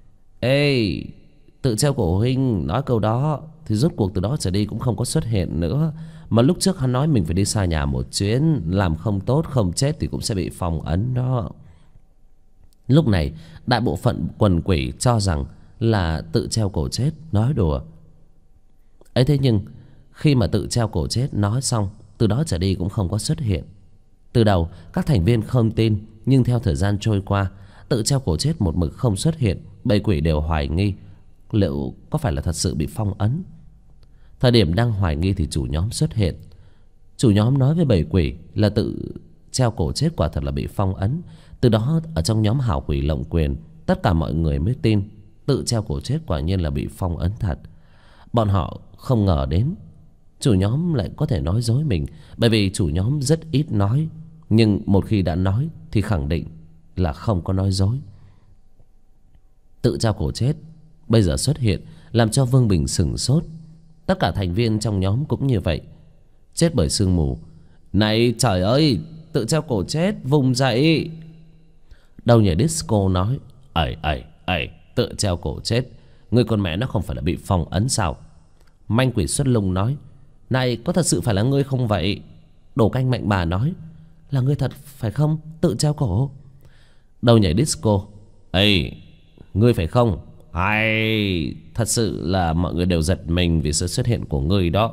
Tự Treo Cổ huynh nói câu đó thì rốt cuộc từ đó trở đi cũng không có xuất hiện nữa. Mà lúc trước hắn nói mình phải đi xa nhà một chuyến, làm không tốt không chết thì cũng sẽ bị phong ấn đó. Lúc này đại bộ phận quần quỷ cho rằng là Tự Treo Cổ Chết nói đùa. Thế nhưng khi mà Tự Treo Cổ Chết nói xong, từ đó trở đi cũng không có xuất hiện. Từ đầu các thành viên không tin, nhưng theo thời gian trôi qua, Tự Treo Cổ Chết một mực không xuất hiện. Bầy quỷ đều hoài nghi liệu có phải là thật sự bị phong ấn. Thời điểm đang hoài nghi thì chủ nhóm xuất hiện. Chủ nhóm nói với bầy quỷ là Tự Treo Cổ Chết quả thật là bị phong ấn. Từ đó ở trong nhóm hảo quỷ lộng quyền, tất cả mọi người mới tin Tự Treo Cổ Chết quả nhiên là bị phong ấn thật. Bọn họ không ngờ đến chủ nhóm lại có thể nói dối mình. Bởi vì chủ nhóm rất ít nói, nhưng một khi đã nói thì khẳng định là không có nói dối. Tự treo cổ chết bây giờ xuất hiện làm cho Vương Bình sửng sốt. Tất cả thành viên trong nhóm cũng như vậy. Chết bởi sương mù. Này trời ơi, tự treo cổ chết, vùng dậy. Đầu nhảy disco nói: Ây, tự treo cổ chết, người con mẹ nó không phải là bị phong ấn sao? Manh quỷ xuất lung nói: Này, có thật sự phải là ngươi không vậy? Đồ canh mạnh bà nói: Là ngươi thật phải không, tự treo cổ? Đầu nhảy disco: Ây, ngươi phải không? Ai, thật sự là mọi người đều giật mình vì sự xuất hiện của ngươi đó.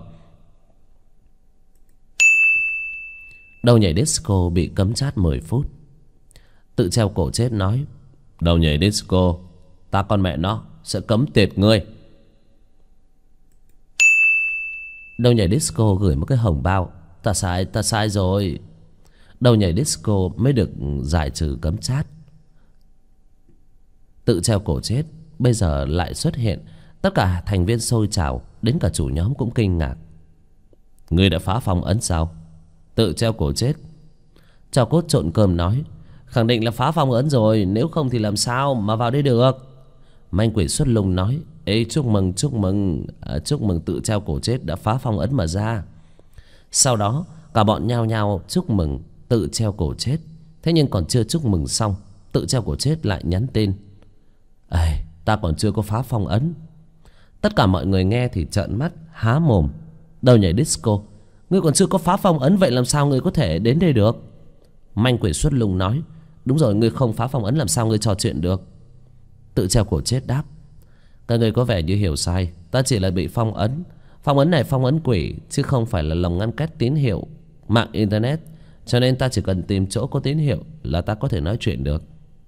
Đầu nhảy disco bị cấm chat 10 phút. Tự treo cổ chết nói: Đầu nhảy disco, ta con mẹ nó sẽ cấm tiệt ngươi. Đầu nhảy disco gửi một cái hồng bao: Ta sai rồi. Đầu nhảy disco mới được giải trừ cấm chat. Tự treo cổ chết bây giờ lại xuất hiện. Tất cả thành viên sôi trào, đến cả chủ nhóm cũng kinh ngạc. Ngươi đã phá phong ấn sao? Tự treo cổ chết. Trò cốt trộn cơm nói: Khẳng định là phá phong ấn rồi, nếu không thì làm sao mà vào đây được? Manh quỷ xuất lung nói: Ê, chúc mừng tự treo cổ chết đã phá phong ấn mà ra. Sau đó cả bọn nhao nhao chúc mừng tự treo cổ chết. Thế nhưng còn chưa chúc mừng xong, tự treo cổ chết lại nhắn tin: Ê, ta còn chưa có phá phong ấn. Tất cả mọi người nghe thì trợn mắt há mồm. Đầu nhảy disco: Ngươi còn chưa có phá phong ấn, vậy làm sao ngươi có thể đến đây được? Manh quỷ xuất lung nói: Đúng rồi, ngươi không phá phong ấn làm sao ngươi trò chuyện được? Tự treo cổ chết đáp: Các ngươi có vẻ như hiểu sai, ta chỉ là bị phong ấn. Phong ấn này phong ấn quỷ, chứ không phải là lồng ngăn cách tín hiệu mạng internet. Cho nên ta chỉ cần tìm chỗ có tín hiệu là ta có thể nói chuyện được.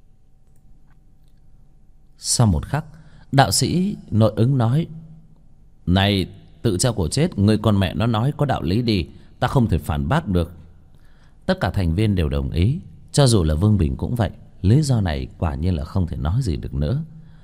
Sau một khắc, đạo sĩ nội ứng nói: Này, tự treo cổ chết, người con mẹ nó nói có đạo lý đi, ta không thể phản bác được. Tất cả thành viên đều đồng ý, cho dù là Vương Bình cũng vậy. Lý do này quả nhiên là không thể nói gì được nữa.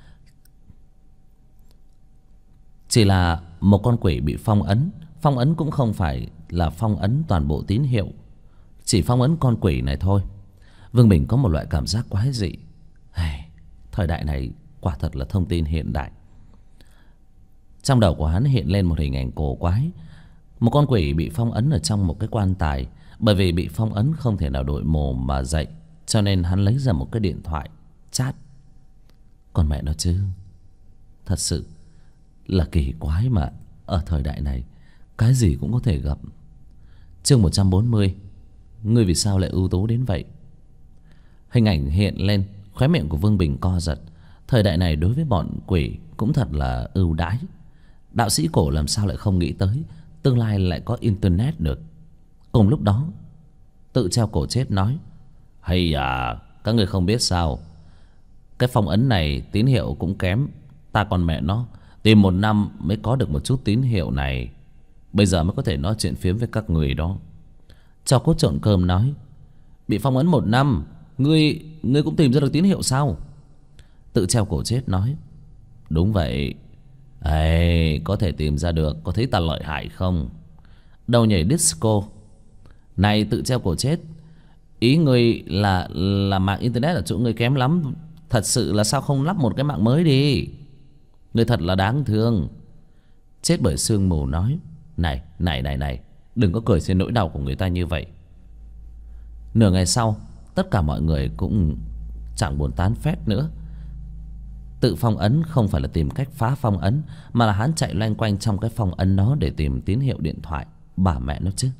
Chỉ là một con quỷ bị phong ấn. Phong ấn cũng không phải là phong ấn toàn bộ tín hiệu, chỉ phong ấn con quỷ này thôi. Vương Bình có một loại cảm giác quái dị. Thời đại này quả thật là thông tin hiện đại. Trong đầu của hắn hiện lên một hình ảnh cổ quái. Một con quỷ bị phong ấn ở trong một cái quan tài. Bởi vì bị phong ấn không thể nào đổi mồm mà dậy, cho nên hắn lấy ra một cái điện thoại chat. Còn mẹ nó chứ, thật sự là kỳ quái mà. Ở thời đại này cái gì cũng có thể gặp. Chương 140: Ngươi vì sao lại ưu tú đến vậy? Hình ảnh hiện lên, khóe miệng của Vương Bình co giật. Thời đại này đối với bọn quỷ cũng thật là ưu đãi. Đạo sĩ cổ làm sao lại không nghĩ tới tương lai lại có internet được. Cùng lúc đó, tự treo cổ chết nói: Hay à, các người không biết sao, cái phong ấn này tín hiệu cũng kém. Ta còn mẹ nó tìm 1 năm mới có được một chút tín hiệu này, bây giờ mới có thể nói chuyện phiếm với các người đó. Cho cốt trộn cơm nói: Bị phong ấn 1 năm, ngươi cũng tìm ra được tín hiệu sao? Tự treo cổ chết nói: Đúng vậy. Ê, có thể tìm ra được, có thấy ta lợi hại không? Đầu nhảy disco: Này tự treo cổ chết, ý ngươi là mạng internet ở chỗ ngươi kém lắm. Thật sự là sao không lắp một cái mạng mới đi? Ngươi thật là đáng thương. Chết bởi sương mù nói: Này, đừng có cười trên nỗi đau của người ta như vậy. Nửa ngày sau, tất cả mọi người cũng chẳng buồn tán phét nữa. Tự phong ấn không phải là tìm cách phá phong ấn, mà là hắn chạy loanh quanh trong cái phong ấn đó để tìm tín hiệu điện thoại. Bà mẹ nó chứ.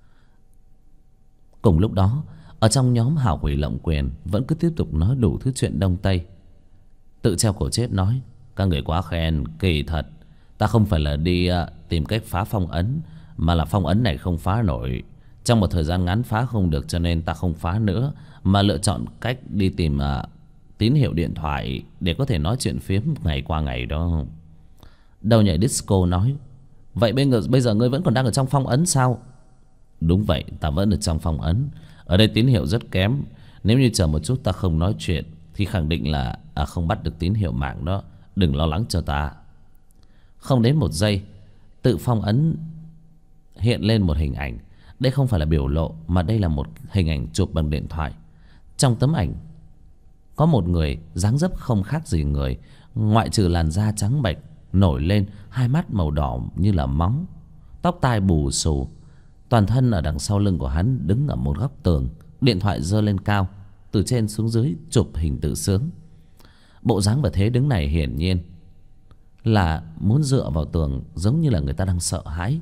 Cùng lúc đó, ở trong nhóm hào quỷ lộng quyền vẫn cứ tiếp tục nói đủ thứ chuyện đông tây. Tự treo cổ chết nói: Các người quá khen, kỳ thật. Ta không phải là đi tìm cách phá phong ấn, mà là phong ấn này không phá nổi. Trong một thời gian ngắn phá không được, cho nên ta không phá nữa, mà lựa chọn cách đi tìm tín hiệu điện thoại để có thể nói chuyện phiếm ngày qua ngày đó. Đầu nhảy disco nói: Vậy bây giờ ngươi vẫn còn đang ở trong phong ấn sao? Đúng vậy, ta vẫn ở trong phong ấn. Ở đây tín hiệu rất kém. Nếu như chờ một chút ta không nói chuyện thì khẳng định là không bắt được tín hiệu mạng đó. Đừng lo lắng cho ta. Không đến một giây, tự phong ấn hiện lên một hình ảnh. Đây không phải là biểu lộ, mà đây là một hình ảnh chụp bằng điện thoại. Trong tấm ảnh có một người dáng dấp không khác gì người, ngoại trừ làn da trắng bệch nổi lên, hai mắt màu đỏ như là máu, tóc tai bù xù. Toàn thân ở đằng sau lưng của hắn đứng ở một góc tường, điện thoại giơ lên cao, từ trên xuống dưới chụp hình tự sướng. Bộ dáng và thế đứng này hiển nhiên là muốn dựa vào tường, giống như là người ta đang sợ hãi.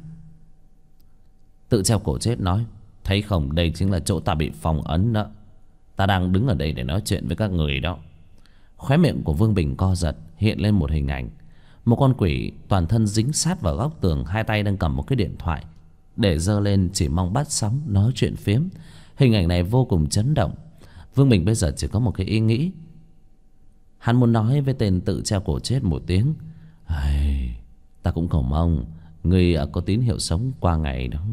Tự treo cổ chết nói: thấy không, đây chính là chỗ ta bị phong ấn đó. Ta đang đứng ở đây để nói chuyện với các người đó. Khóe miệng của Vương Bình co giật, hiện lên một hình ảnh. Một con quỷ toàn thân dính sát vào góc tường, hai tay đang cầm một cái điện thoại để giơ lên, chỉ mong bắt sóng nói chuyện phiếm. Hình ảnh này vô cùng chấn động. Vương Bình bây giờ chỉ có một cái ý nghĩ. Hắn muốn nói với tên tự treo cổ chết một tiếng: ta cũng cầu mong người có tín hiệu sống qua ngày đó.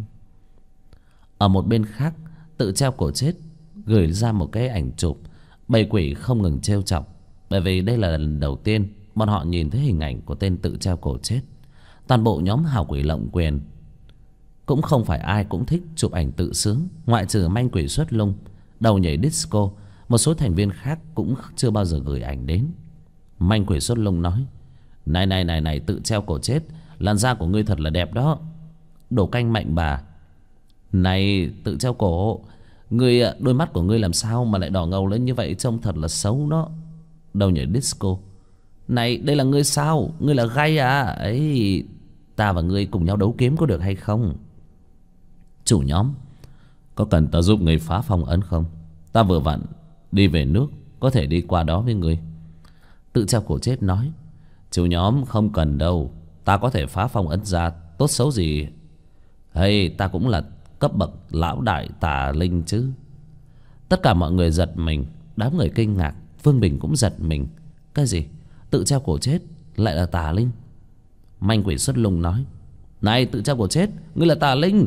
Ở một bên khác, tự treo cổ chết gửi ra một cái ảnh chụp. Bầy quỷ không ngừng trêu chọc, bởi vì đây là lần đầu tiên bọn họ nhìn thấy hình ảnh của tên tự treo cổ chết. Toàn bộ nhóm hào quỷ lộng quyền cũng không phải ai cũng thích chụp ảnh tự sướng, ngoại trừ manh quỷ xuất lung, đầu nhảy disco. Một số thành viên khác cũng chưa bao giờ gửi ảnh đến. Manh quỷ xuất lung nói: Này, tự treo cổ chết, làn da của ngươi thật là đẹp đó. Đổ canh mạnh bà: này tự treo cổ, ngươi, đôi mắt của ngươi làm sao mà lại đỏ ngầu lên như vậy, trông thật là xấu đó. Đầu nhảy disco: này, đây là ngươi sao? Ngươi là gay à? Ấy, ta và ngươi cùng nhau đấu kiếm có được hay không? Chủ nhóm: có cần ta giúp ngươi phá phong ấn không? Ta vừa vặn đi về nước, có thể đi qua đó với ngươi. Tự treo cổ chết nói: chủ nhóm không cần đâu, ta có thể phá phong ấn ra, tốt xấu gì ta cũng là cấp bậc lão đại tà linh chứ. Tất cả mọi người giật mình, đám người kinh ngạc. Vương Bình cũng giật mình. Cái gì? Tự treo cổ chết lại là tà linh? Manh quỷ xuất lung nói: này tự treo cổ chết, ngươi là tà linh.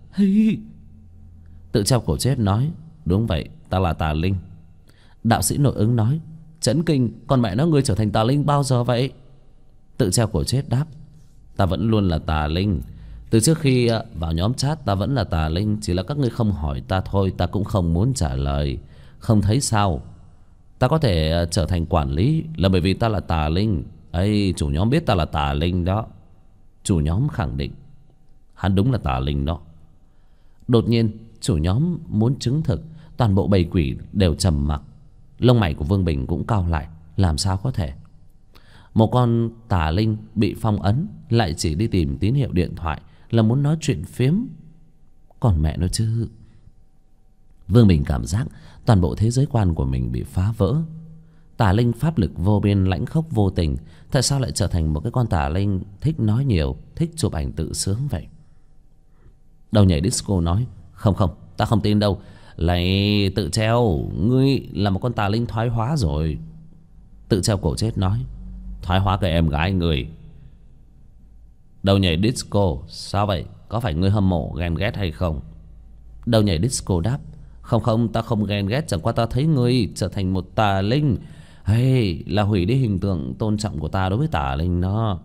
Tự treo cổ chết nói: đúng vậy, ta là tà linh. Đạo sĩ nội ứng nói: chấn kinh, con mẹ nó, ngươi trở thành tà linh bao giờ vậy? Tự treo cổ chết đáp: ta vẫn luôn là tà linh. Từ trước khi vào nhóm chat ta vẫn là tà linh, chỉ là các ngươi không hỏi ta thôi, ta cũng không muốn trả lời. Không thấy sao? Ta có thể trở thành quản lý là bởi vì ta là tà linh. Chủ nhóm biết ta là tà linh đó. Chủ nhóm khẳng định: hắn đúng là tà linh đó. Đột nhiên chủ nhóm muốn chứng thực. Toàn bộ bầy quỷ đều trầm mặc. Lông mày của Vương Bình cũng cau lại. Làm sao có thể? Một con tà linh bị phong ấn lại chỉ đi tìm tín hiệu điện thoại, là muốn nói chuyện phiếm. Còn mẹ nó chứ. Vương Bình cảm giác toàn bộ thế giới quan của mình bị phá vỡ. Tà linh pháp lực vô biên, lãnh khốc vô tình, tại sao lại trở thành một cái con tà linh thích nói nhiều, thích chụp ảnh tự sướng vậy? Đầu nhảy disco nói: không, ta không tin đâu. Lại tự treo, ngươi là một con tà linh thoái hóa rồi. Tự treo cổ chết nói: thoái hóa cái em gái người. Đầu nhảy disco: sao vậy? Có phải ngươi hâm mộ ghen ghét hay không? Đầu nhảy disco đáp: không, ta không ghen ghét, chẳng qua ta thấy ngươi trở thành một tà linh là hủy đi hình tượng tôn trọng của ta đối với tà linh đó.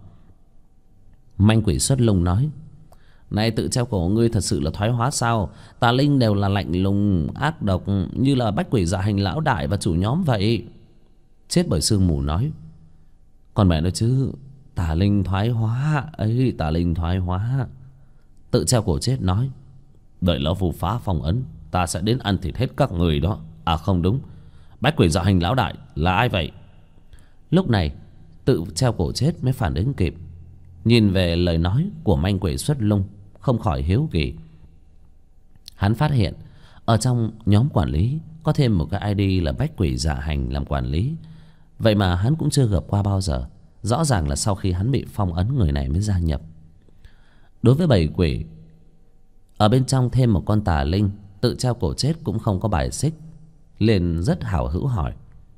Manh quỷ xuất lung nói: này tự treo cổ, ngươi thật sự là thoái hóa sao? Tà linh đều là lạnh lùng ác độc, như là bách quỷ dạ hành lão đại và chủ nhóm vậy. Chết bởi sương mù nói: còn mẹ nó chứ, tà linh thoái hóa tà linh thoái hóa. Tự treo cổ chết nói: đợi lão phù phá phong ấn, ta sẽ đến ăn thịt hết các người đó. À không đúng, bách quỷ dạ hành lão đại là ai vậy? Lúc này tự treo cổ chết mới phản ứng kịp, nhìn về lời nói của manh quỷ xuất lung, không khỏi hiếu kỳ. Hắn phát hiện ở trong nhóm quản lý có thêm một cái ID là bách quỷ dạ hành làm quản lý. Vậy mà hắn cũng chưa gặp qua bao giờ. Rõ ràng là sau khi hắn bị phong ấn, người này mới gia nhập. Đối với bầy quỷ, ở bên trong thêm một con tà linh, tự treo cổ chết cũng không có bài xích, liền rất hào hữu hỏi: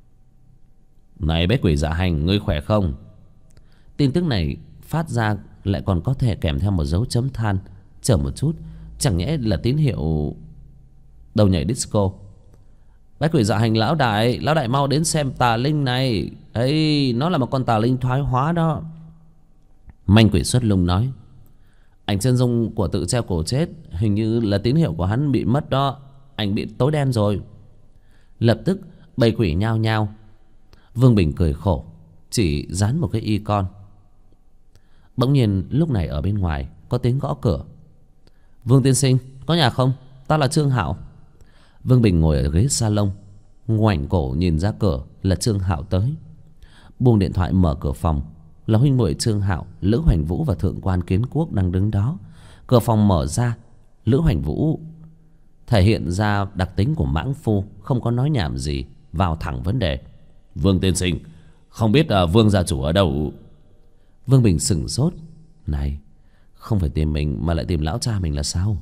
này bách quỷ dạ hành, ngươi khỏe không? Tin tức này phát ra lại còn có thể kèm theo một dấu chấm than. Chờ một chút, chẳng nhẽ là tín hiệu? Đầu nhảy disco: bách quỷ dạ hành lão đại mau đến xem tà linh này. Nó là một con tà linh thoái hóa đó. Manh quỷ xuất lung nói: ảnh chân dung của tự treo cổ chết, hình như là tín hiệu của hắn bị mất đó. Ảnh bị tối đen rồi. Lập tức bầy quỷ nhao nhao. Vương Bình cười khổ, chỉ dán một cái icon. Bỗng nhiên lúc này ở bên ngoài có tiếng gõ cửa. Vương tiên sinh, có nhà không? Ta là Trương Hạo. Vương Bình ngồi ở ghế salon, ngoảnh cổ nhìn ra cửa là Trương Hạo tới. Buông điện thoại mở cửa phòng, là huynh muội Trương Hạo, Lữ Hoành Vũ và Thượng quan Kiến Quốc đang đứng đó. Cửa phòng mở ra, Lữ Hoành Vũ thể hiện ra đặc tính của mãng phu, không có nói nhảm gì, vào thẳng vấn đề. Vương tiên sinh, không biết Vương gia chủ ở đâu? Vương Bình sửng sốt. Này, không phải tìm mình mà lại tìm lão cha mình là sao?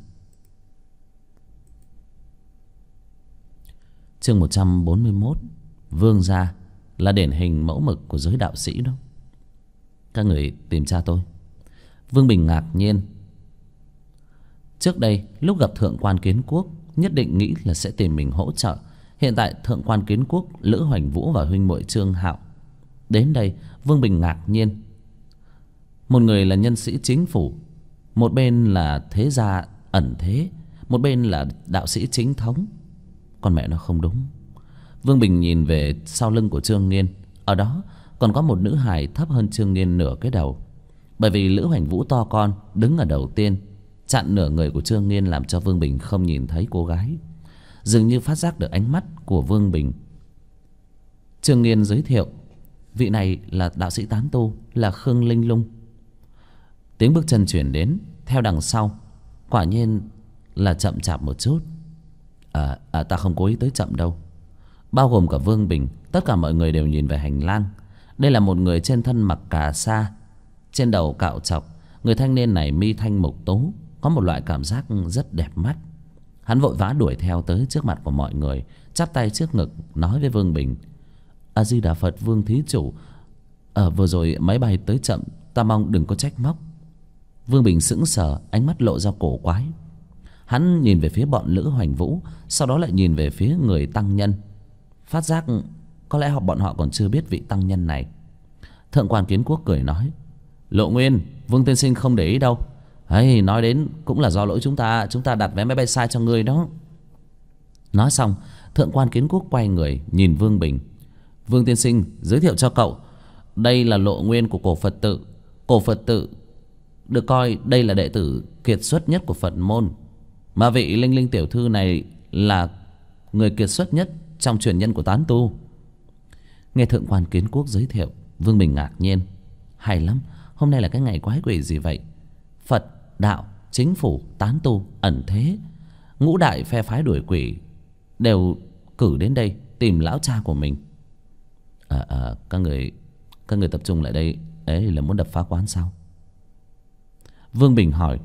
Chương 141. Vương gia là điển hình mẫu mực của giới đạo sĩ đó. Các người tìm cha tôi? Vương Bình ngạc nhiên. Trước đây lúc gặp Thượng quan Kiến Quốc, nhất định nghĩ là sẽ tìm mình hỗ trợ. Hiện tại Thượng quan Kiến Quốc, Lữ Hoành Vũ và huynh muội Trương Hạo đến đây, Vương Bình ngạc nhiên. Một người là nhân sĩ chính phủ, một bên là thế gia ẩn thế, một bên là đạo sĩ chính thống. Con mẹ nó không đúng. Vương Bình nhìn về sau lưng của Trương Nghiên. Ở đó còn có một nữ hài thấp hơn Trương Nghiên nửa cái đầu. Bởi vì Lữ Hoành Vũ to con đứng ở đầu tiên, chặn nửa người của Trương Nghiên, làm cho Vương Bình không nhìn thấy cô gái. Dường như phát giác được ánh mắt của Vương Bình, Trương Nghiên giới thiệu: vị này là đạo sĩ tán tu, là Khương Linh Lung. Tiếng bước chân chuyển đến theo đằng sau, quả nhiên là chậm chạp một chút. Ta không cố ý tới chậm đâu. Bao gồm cả Vương Bình, tất cả mọi người đều nhìn về hành lang. Đây là một người trên thân mặc cà sa, trên đầu cạo chọc. Người thanh niên này mi thanh mục tú, có một loại cảm giác rất đẹp mắt. Hắn vội vã đuổi theo tới trước mặt của mọi người, chắp tay trước ngực nói với Vương Bình: A Di Đà Phật, Vương thí chủ, vừa rồi máy bay tới chậm, ta mong đừng có trách móc. Vương Bình sững sờ, ánh mắt lộ ra cổ quái. Hắn nhìn về phía bọn Lữ Hoành Vũ, sau đó lại nhìn về phía người tăng nhân, phát giác có lẽ bọn họ còn chưa biết vị tăng nhân này. Thượng quan Kiến Quốc cười nói: Lộ Nguyên, Vương tiên sinh không để ý đâu. Ấy, nói đến cũng là do lỗi chúng ta đặt vé máy bay sai cho ngươi đó. Nói xong, Thượng quan Kiến Quốc quay người nhìn Vương Bình: Vương tiên sinh, giới thiệu cho cậu, đây là Lộ Nguyên của cổ Phật tự. Cổ Phật tự được coi đây là đệ tử kiệt xuất nhất của Phật môn, mà vị Linh Linh tiểu thư này là người kiệt xuất nhất trong truyền nhân của tán tu. Nghe Thượng quan Kiến Quốc giới thiệu, Vương Bình ngạc nhiên. Hay lắm, hôm nay là cái ngày quái quỷ gì vậy? Phật, đạo, chính phủ, tán tu, ẩn thế, ngũ đại phe phái đuổi quỷ đều cử đến đây tìm lão cha của mình. Các người tập trung lại đây ấy là muốn đập phá quán sao? Vương Bình hỏi.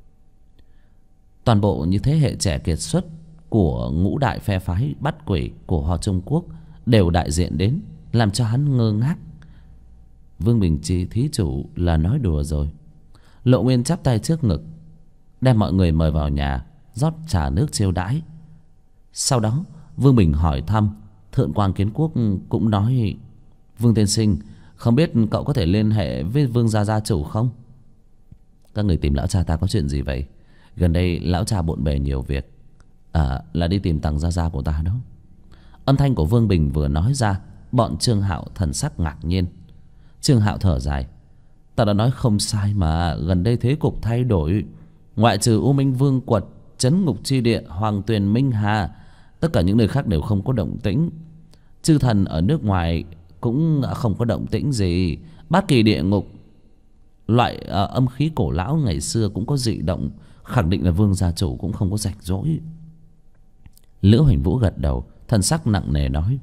Toàn bộ như thế hệ trẻ kiệt xuất của ngũ đại phe phái bắt quỷ của Hoa Trung Quốc đều đại diện đến, làm cho hắn ngơ ngác. Vương Bình chỉ thí chủ là nói đùa rồi. Lộ Nguyên chắp tay trước ngực, đem mọi người mời vào nhà, rót trà nước chiêu đãi. Sau đó Vương Bình hỏi thăm. Thượng quan Kiến Quốc cũng nói: Vương tiên sinh, không biết cậu có thể liên hệ với Vương gia gia chủ không? Các người tìm lão cha ta có chuyện gì vậy? Gần đây lão cha bộn bề nhiều việc. Là đi tìm Tằng gia gia của ta đó. Âm thanh của Vương Bình vừa nói ra, bọn Trương Hạo thần sắc ngạc nhiên. Trương Hạo thở dài: Ta đã nói không sai mà, gần đây thế cục thay đổi. Ngoại trừ U Minh Vương Quật, Trấn Ngục Chi Địa, Hoàng Tuyền, Minh Hà, tất cả những nơi khác đều không có động tĩnh. Chư thần ở nước ngoài cũng không có động tĩnh gì. Bát Kỳ Địa Ngục, loại âm khí cổ lão ngày xưa cũng có dị động, khẳng định là Vương gia chủ cũng không có rảnh rỗi. Lữ Hoành Vũ gật đầu, thần sắc nặng nề nói: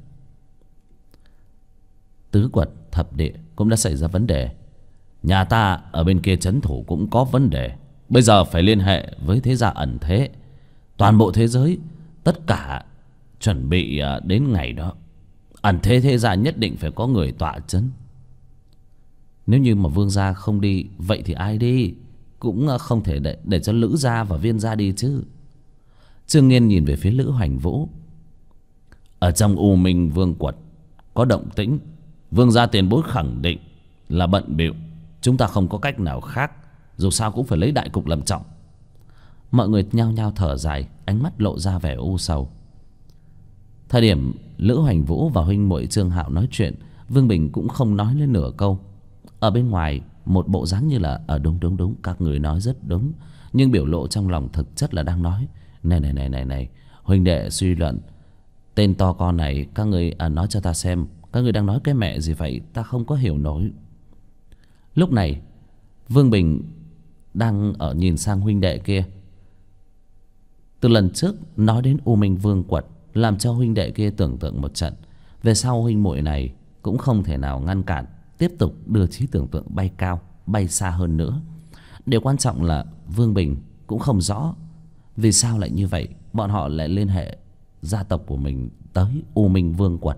Tứ Quật, Thập Địa cũng đã xảy ra vấn đề. Nhà ta ở bên kia trấn thủ cũng có vấn đề. Bây giờ phải liên hệ với thế gia ẩn thế. Toàn bộ thế giới tất cả chuẩn bị đến ngày đó. Ẩn thế thế gia nhất định phải có người tọa trấn. Nếu như mà Vương gia không đi, vậy thì ai đi? Cũng không thể để cho Lữ gia và Viên gia đi chứ. Trương Nghiên nhìn về phía Lữ Hoành Vũ: Ở trong U Minh Vương Quật có động tĩnh, Vương gia tiền bối khẳng định là bận bịu, chúng ta không có cách nào khác, dù sao cũng phải lấy đại cục làm trọng. Mọi người nhao nhao thở dài, ánh mắt lộ ra vẻ u sầu. Thời điểm Lữ Hoành Vũ và huynh muội Trương Hạo nói chuyện, Vương Bình cũng không nói lên nửa câu. Ở bên ngoài một bộ dáng như là đúng, các người nói rất đúng, nhưng biểu lộ trong lòng thực chất là đang nói này, huynh đệ suy luận, tên to con này các người nói cho ta xem, các người đang nói cái mẹ gì vậy, ta không có hiểu nổi. Lúc này Vương Bình đang ở nhìn sang huynh đệ kia. Từ lần trước nói đến U Minh Vương Quật, làm cho huynh đệ kia tưởng tượng một trận. Về sau huynh muội này cũng không thể nào ngăn cản, tiếp tục đưa trí tưởng tượng bay cao, bay xa hơn nữa. Điều quan trọng là Vương Bình cũng không rõ vì sao lại như vậy, bọn họ lại liên hệ gia tộc của mình tới U Minh Vương Quật.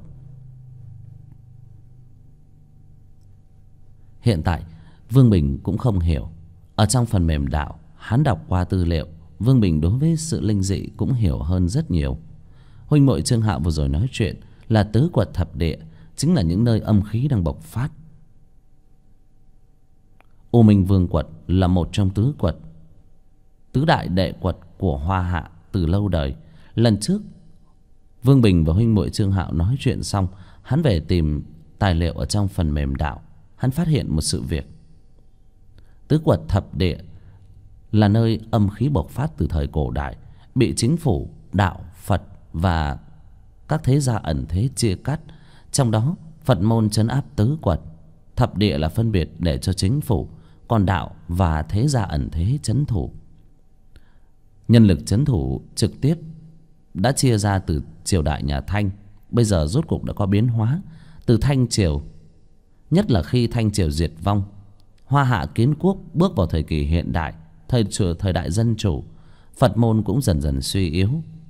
Hiện tại Vương Bình cũng không hiểu. Ở trong phần mềm đạo, hắn đọc qua tư liệu, Vương Bình đối với sự linh dị cũng hiểu hơn rất nhiều. Huynh muội Trương Hạo vừa rồi nói chuyện là tứ quật thập địa, chính là những nơi âm khí đang bộc phát. U Minh Vương Quật là một trong tứ quật, tứ đại đệ quật của Hoa Hạ từ lâu đời. Lần trước Vương Bình và huynh muội Trương Hạo nói chuyện xong, hắn về tìm tài liệu ở trong phần mềm đạo. Hắn phát hiện một sự việc. Tứ quật thập địa là nơi âm khí bộc phát từ thời cổ đại, bị chính phủ, đạo, Phật và các thế gia ẩn thế chia cắt. Trong đó Phật môn trấn áp tứ quật, thập địa là phân biệt để cho chính phủ, còn đạo và thế gia ẩn thế trấn thủ. Nhân lực trấn thủ trực tiếp đã chia ra từ triều đại nhà Thanh, bây giờ rốt cục đã có biến hóa. Từ Thanh triều, nhất là khi Thanh triều diệt vong, Hoa Hạ kiến quốc bước vào thời kỳ hiện đại, thời đại dân chủ, Phật môn cũng dần dần suy yếu.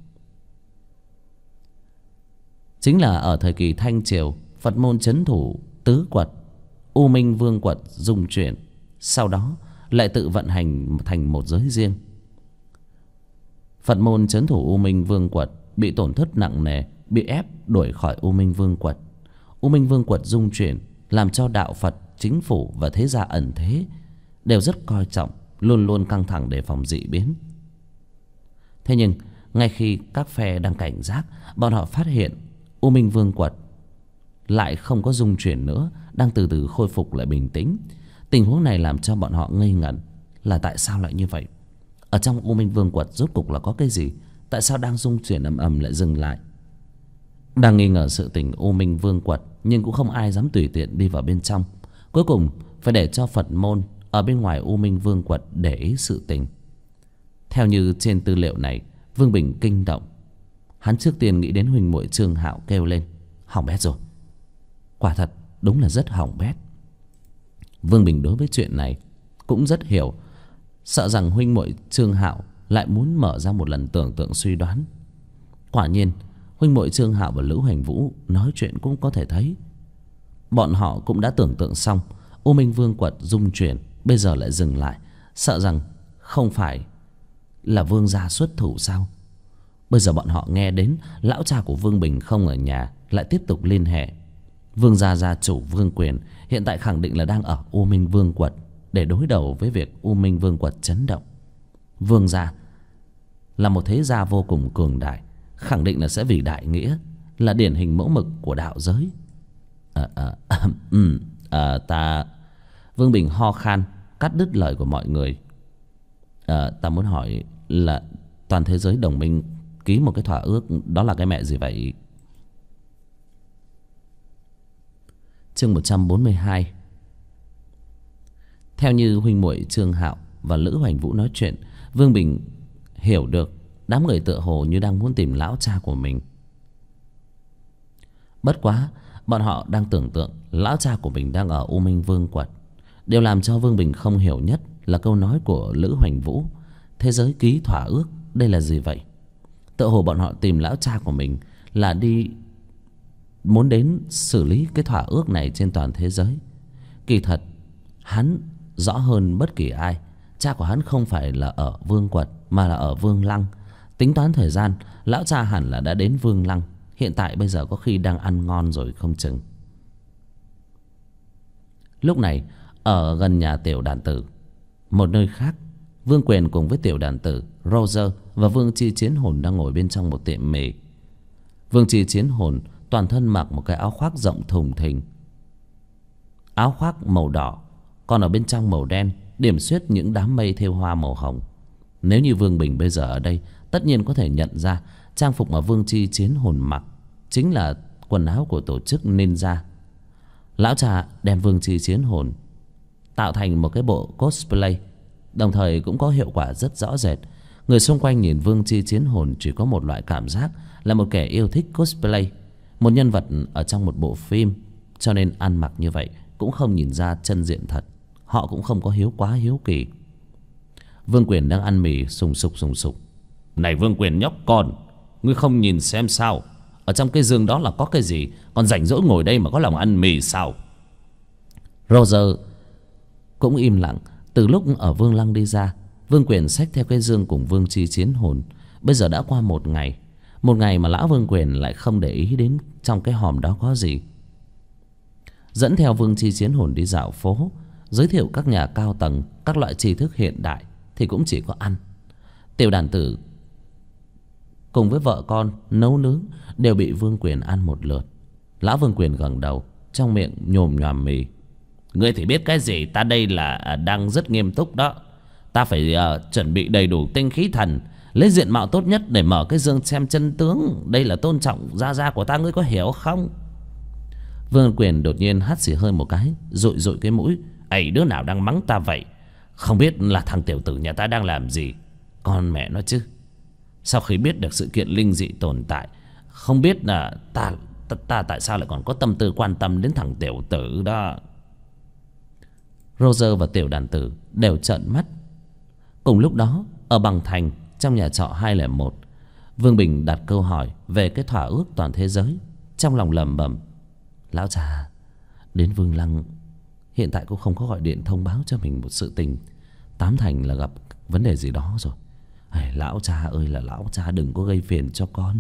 Chính là ở thời kỳ Thanh triều, Phật môn trấn thủ tứ quật, U Minh Vương Quật dung chuyển, sau đó lại tự vận hành thành một giới riêng. Phật môn trấn thủ U Minh Vương Quật bị tổn thất nặng nề, bị ép đuổi khỏi U Minh Vương Quật. U Minh Vương Quật dung chuyển làm cho đạo Phật, chính phủ và thế gia ẩn thế đều rất coi trọng, luôn luôn căng thẳng đề phòng dị biến. Thế nhưng ngay khi các phe đang cảnh giác, bọn họ phát hiện U Minh Vương Quật lại không có dung chuyển nữa, đang từ từ khôi phục lại bình tĩnh. Tình huống này làm cho bọn họ ngây ngẩn, là tại sao lại như vậy? Ở trong U Minh Vương Quật rốt cục là có cái gì? Tại sao đang dung chuyển ầm ầm lại dừng lại? Đang nghi ngờ sự tình U Minh Vương Quật, nhưng cũng không ai dám tùy tiện đi vào bên trong. Cuối cùng phải để cho Phật môn ở bên ngoài U Minh Vương Quật để ý sự tình. Theo như trên tư liệu này, Vương Bình kinh động. Hắn trước tiên nghĩ đến huynh muội Trương Hạo, kêu lên: hỏng bét rồi. Quả thật đúng là rất hỏng bét. Vương Bình đối với chuyện này cũng rất hiểu, sợ rằng huynh muội Trương Hạo lại muốn mở ra một lần tưởng tượng suy đoán. Quả nhiên huynh muội Trương Hạo và Lữ Hoành Vũ nói chuyện cũng có thể thấy. Bọn họ cũng đã tưởng tượng xong U Minh Vương Quật dung chuyển, bây giờ lại dừng lại, sợ rằng không phải là Vương gia xuất thủ sao? Bây giờ bọn họ nghe đến lão cha của Vương Bình không ở nhà, lại tiếp tục liên hệ. Vương gia gia chủ Vương Quyền hiện tại khẳng định là đang ở U Minh Vương Quật để đối đầu với việc U Minh Vương Quật chấn động. Vương gia là một thế gia vô cùng cường đại, khẳng định là sẽ vì đại nghĩa, là điển hình mẫu mực của đạo giới. Vương Bình ho khan cắt đứt lời của mọi người. Ta muốn hỏi là toàn thế giới đồng minh ký một cái thỏa ước, đó là cái mẹ gì vậy? Chương 142. Theo như huynh muội Trương Hạo và Lữ Hoành Vũ nói chuyện, Vương Bình hiểu được đám người tựa hồ như đang muốn tìm lão cha của mình. Bất quá bọn họ đang tưởng tượng lão cha của mình đang ở U Minh Vương Quật. Điều làm cho Vương Bình không hiểu nhất là câu nói của Lữ Hoành Vũ: thế giới ký thỏa ước, đây là gì vậy? Tựa hồ bọn họ tìm lão cha của mình là muốn đến xử lý cái thỏa ước này trên toàn thế giới. Kỳ thật hắn rõ hơn bất kỳ ai, cha của hắn không phải là ở Vương Quật mà là ở Vương Lăng. Tính toán thời gian, lão cha hẳn là đã đến Vương Lăng, hiện tại bây giờ có khi đang ăn ngon rồi không chừng. Lúc này Ở gần nhà Tiểu Đàn Tử, một nơi khác, Vương Quyền cùng với Tiểu Đàn Tử, Roger và Vương Chi Chiến Hồn đang ngồi bên trong một tiệm mì. Vương Chi Chiến Hồn toàn thân mặc một cái áo khoác rộng thùng thình, áo khoác màu đỏ, còn ở bên trong màu đen điểm xuyết những đám mây thêu hoa màu hồng. Nếu như Vương Bình bây giờ ở đây, tất nhiên có thể nhận ra trang phục mà Vương Chi Chiến Hồn mặc chính là quần áo của tổ chức ninja. Lão cha đem Vương Chi Chiến Hồn tạo thành một cái bộ cosplay, đồng thời cũng có hiệu quả rất rõ rệt. Người xung quanh nhìn Vương Chi Chiến Hồn chỉ có một loại cảm giác là một kẻ yêu thích cosplay, một nhân vật ở trong một bộ phim, cho nên ăn mặc như vậy cũng không nhìn ra chân diện thật. Họ cũng không có quá hiếu kỳ. Vương Quyền đang ăn mì sùng sục. Này Vương Quyền nhóc con, ngươi không nhìn xem sao? Ở trong cái giường đó là có cái gì? Còn rảnh rỗi ngồi đây mà có lòng ăn mì sao? Roger cũng im lặng. Từ lúc ở Vương Lăng đi ra, Vương Quyền xách theo cái dương cùng Vương Chi Chiến Hồn. Bây giờ đã qua một ngày. Một ngày mà lão Vương Quyền lại không để ý đến trong cái hòm đó có gì. Dẫn theo Vương Chi Chiến Hồn đi dạo phố, giới thiệu các nhà cao tầng, các loại tri thức hiện đại, thì cũng chỉ có ăn. Tiểu Đàn Tử cùng với vợ con nấu nướng đều bị Vương Quyền ăn một lượt. Lão Vương Quyền gật đầu, trong miệng nhồm nhòm mì. Ngươi thì biết cái gì? Ta đây là đang rất nghiêm túc đó. Ta phải chuẩn bị đầy đủ tinh khí thần, lấy diện mạo tốt nhất để mở cái dương xem chân tướng. Đây là tôn trọng gia của ta, ngươi có hiểu không? Vương Quyền đột nhiên hắt xì hơi một cái, dụi cái mũi. Ấy, đứa nào đang mắng ta vậy? Không biết là thằng tiểu tử nhà ta đang làm gì? Con mẹ nó chứ. Sau khi biết được sự kiện linh dị tồn tại, không biết là ta tại sao lại còn có tâm tư quan tâm đến thằng tiểu tử đó. Roger và Tiểu Đàn Tử đều trợn mắt. Cùng lúc đó, ở Bằng Thành, trong nhà trọ 201, Vương Bình đặt câu hỏi về cái thỏa ước toàn thế giới. Trong lòng lẩm bẩm, lão già đến Vương Lăng hiện tại cũng không có gọi điện thông báo cho mình một sự tình, tám thành là gặp vấn đề gì đó rồi. Lão cha ơi là lão cha, đừng có gây phiền cho con.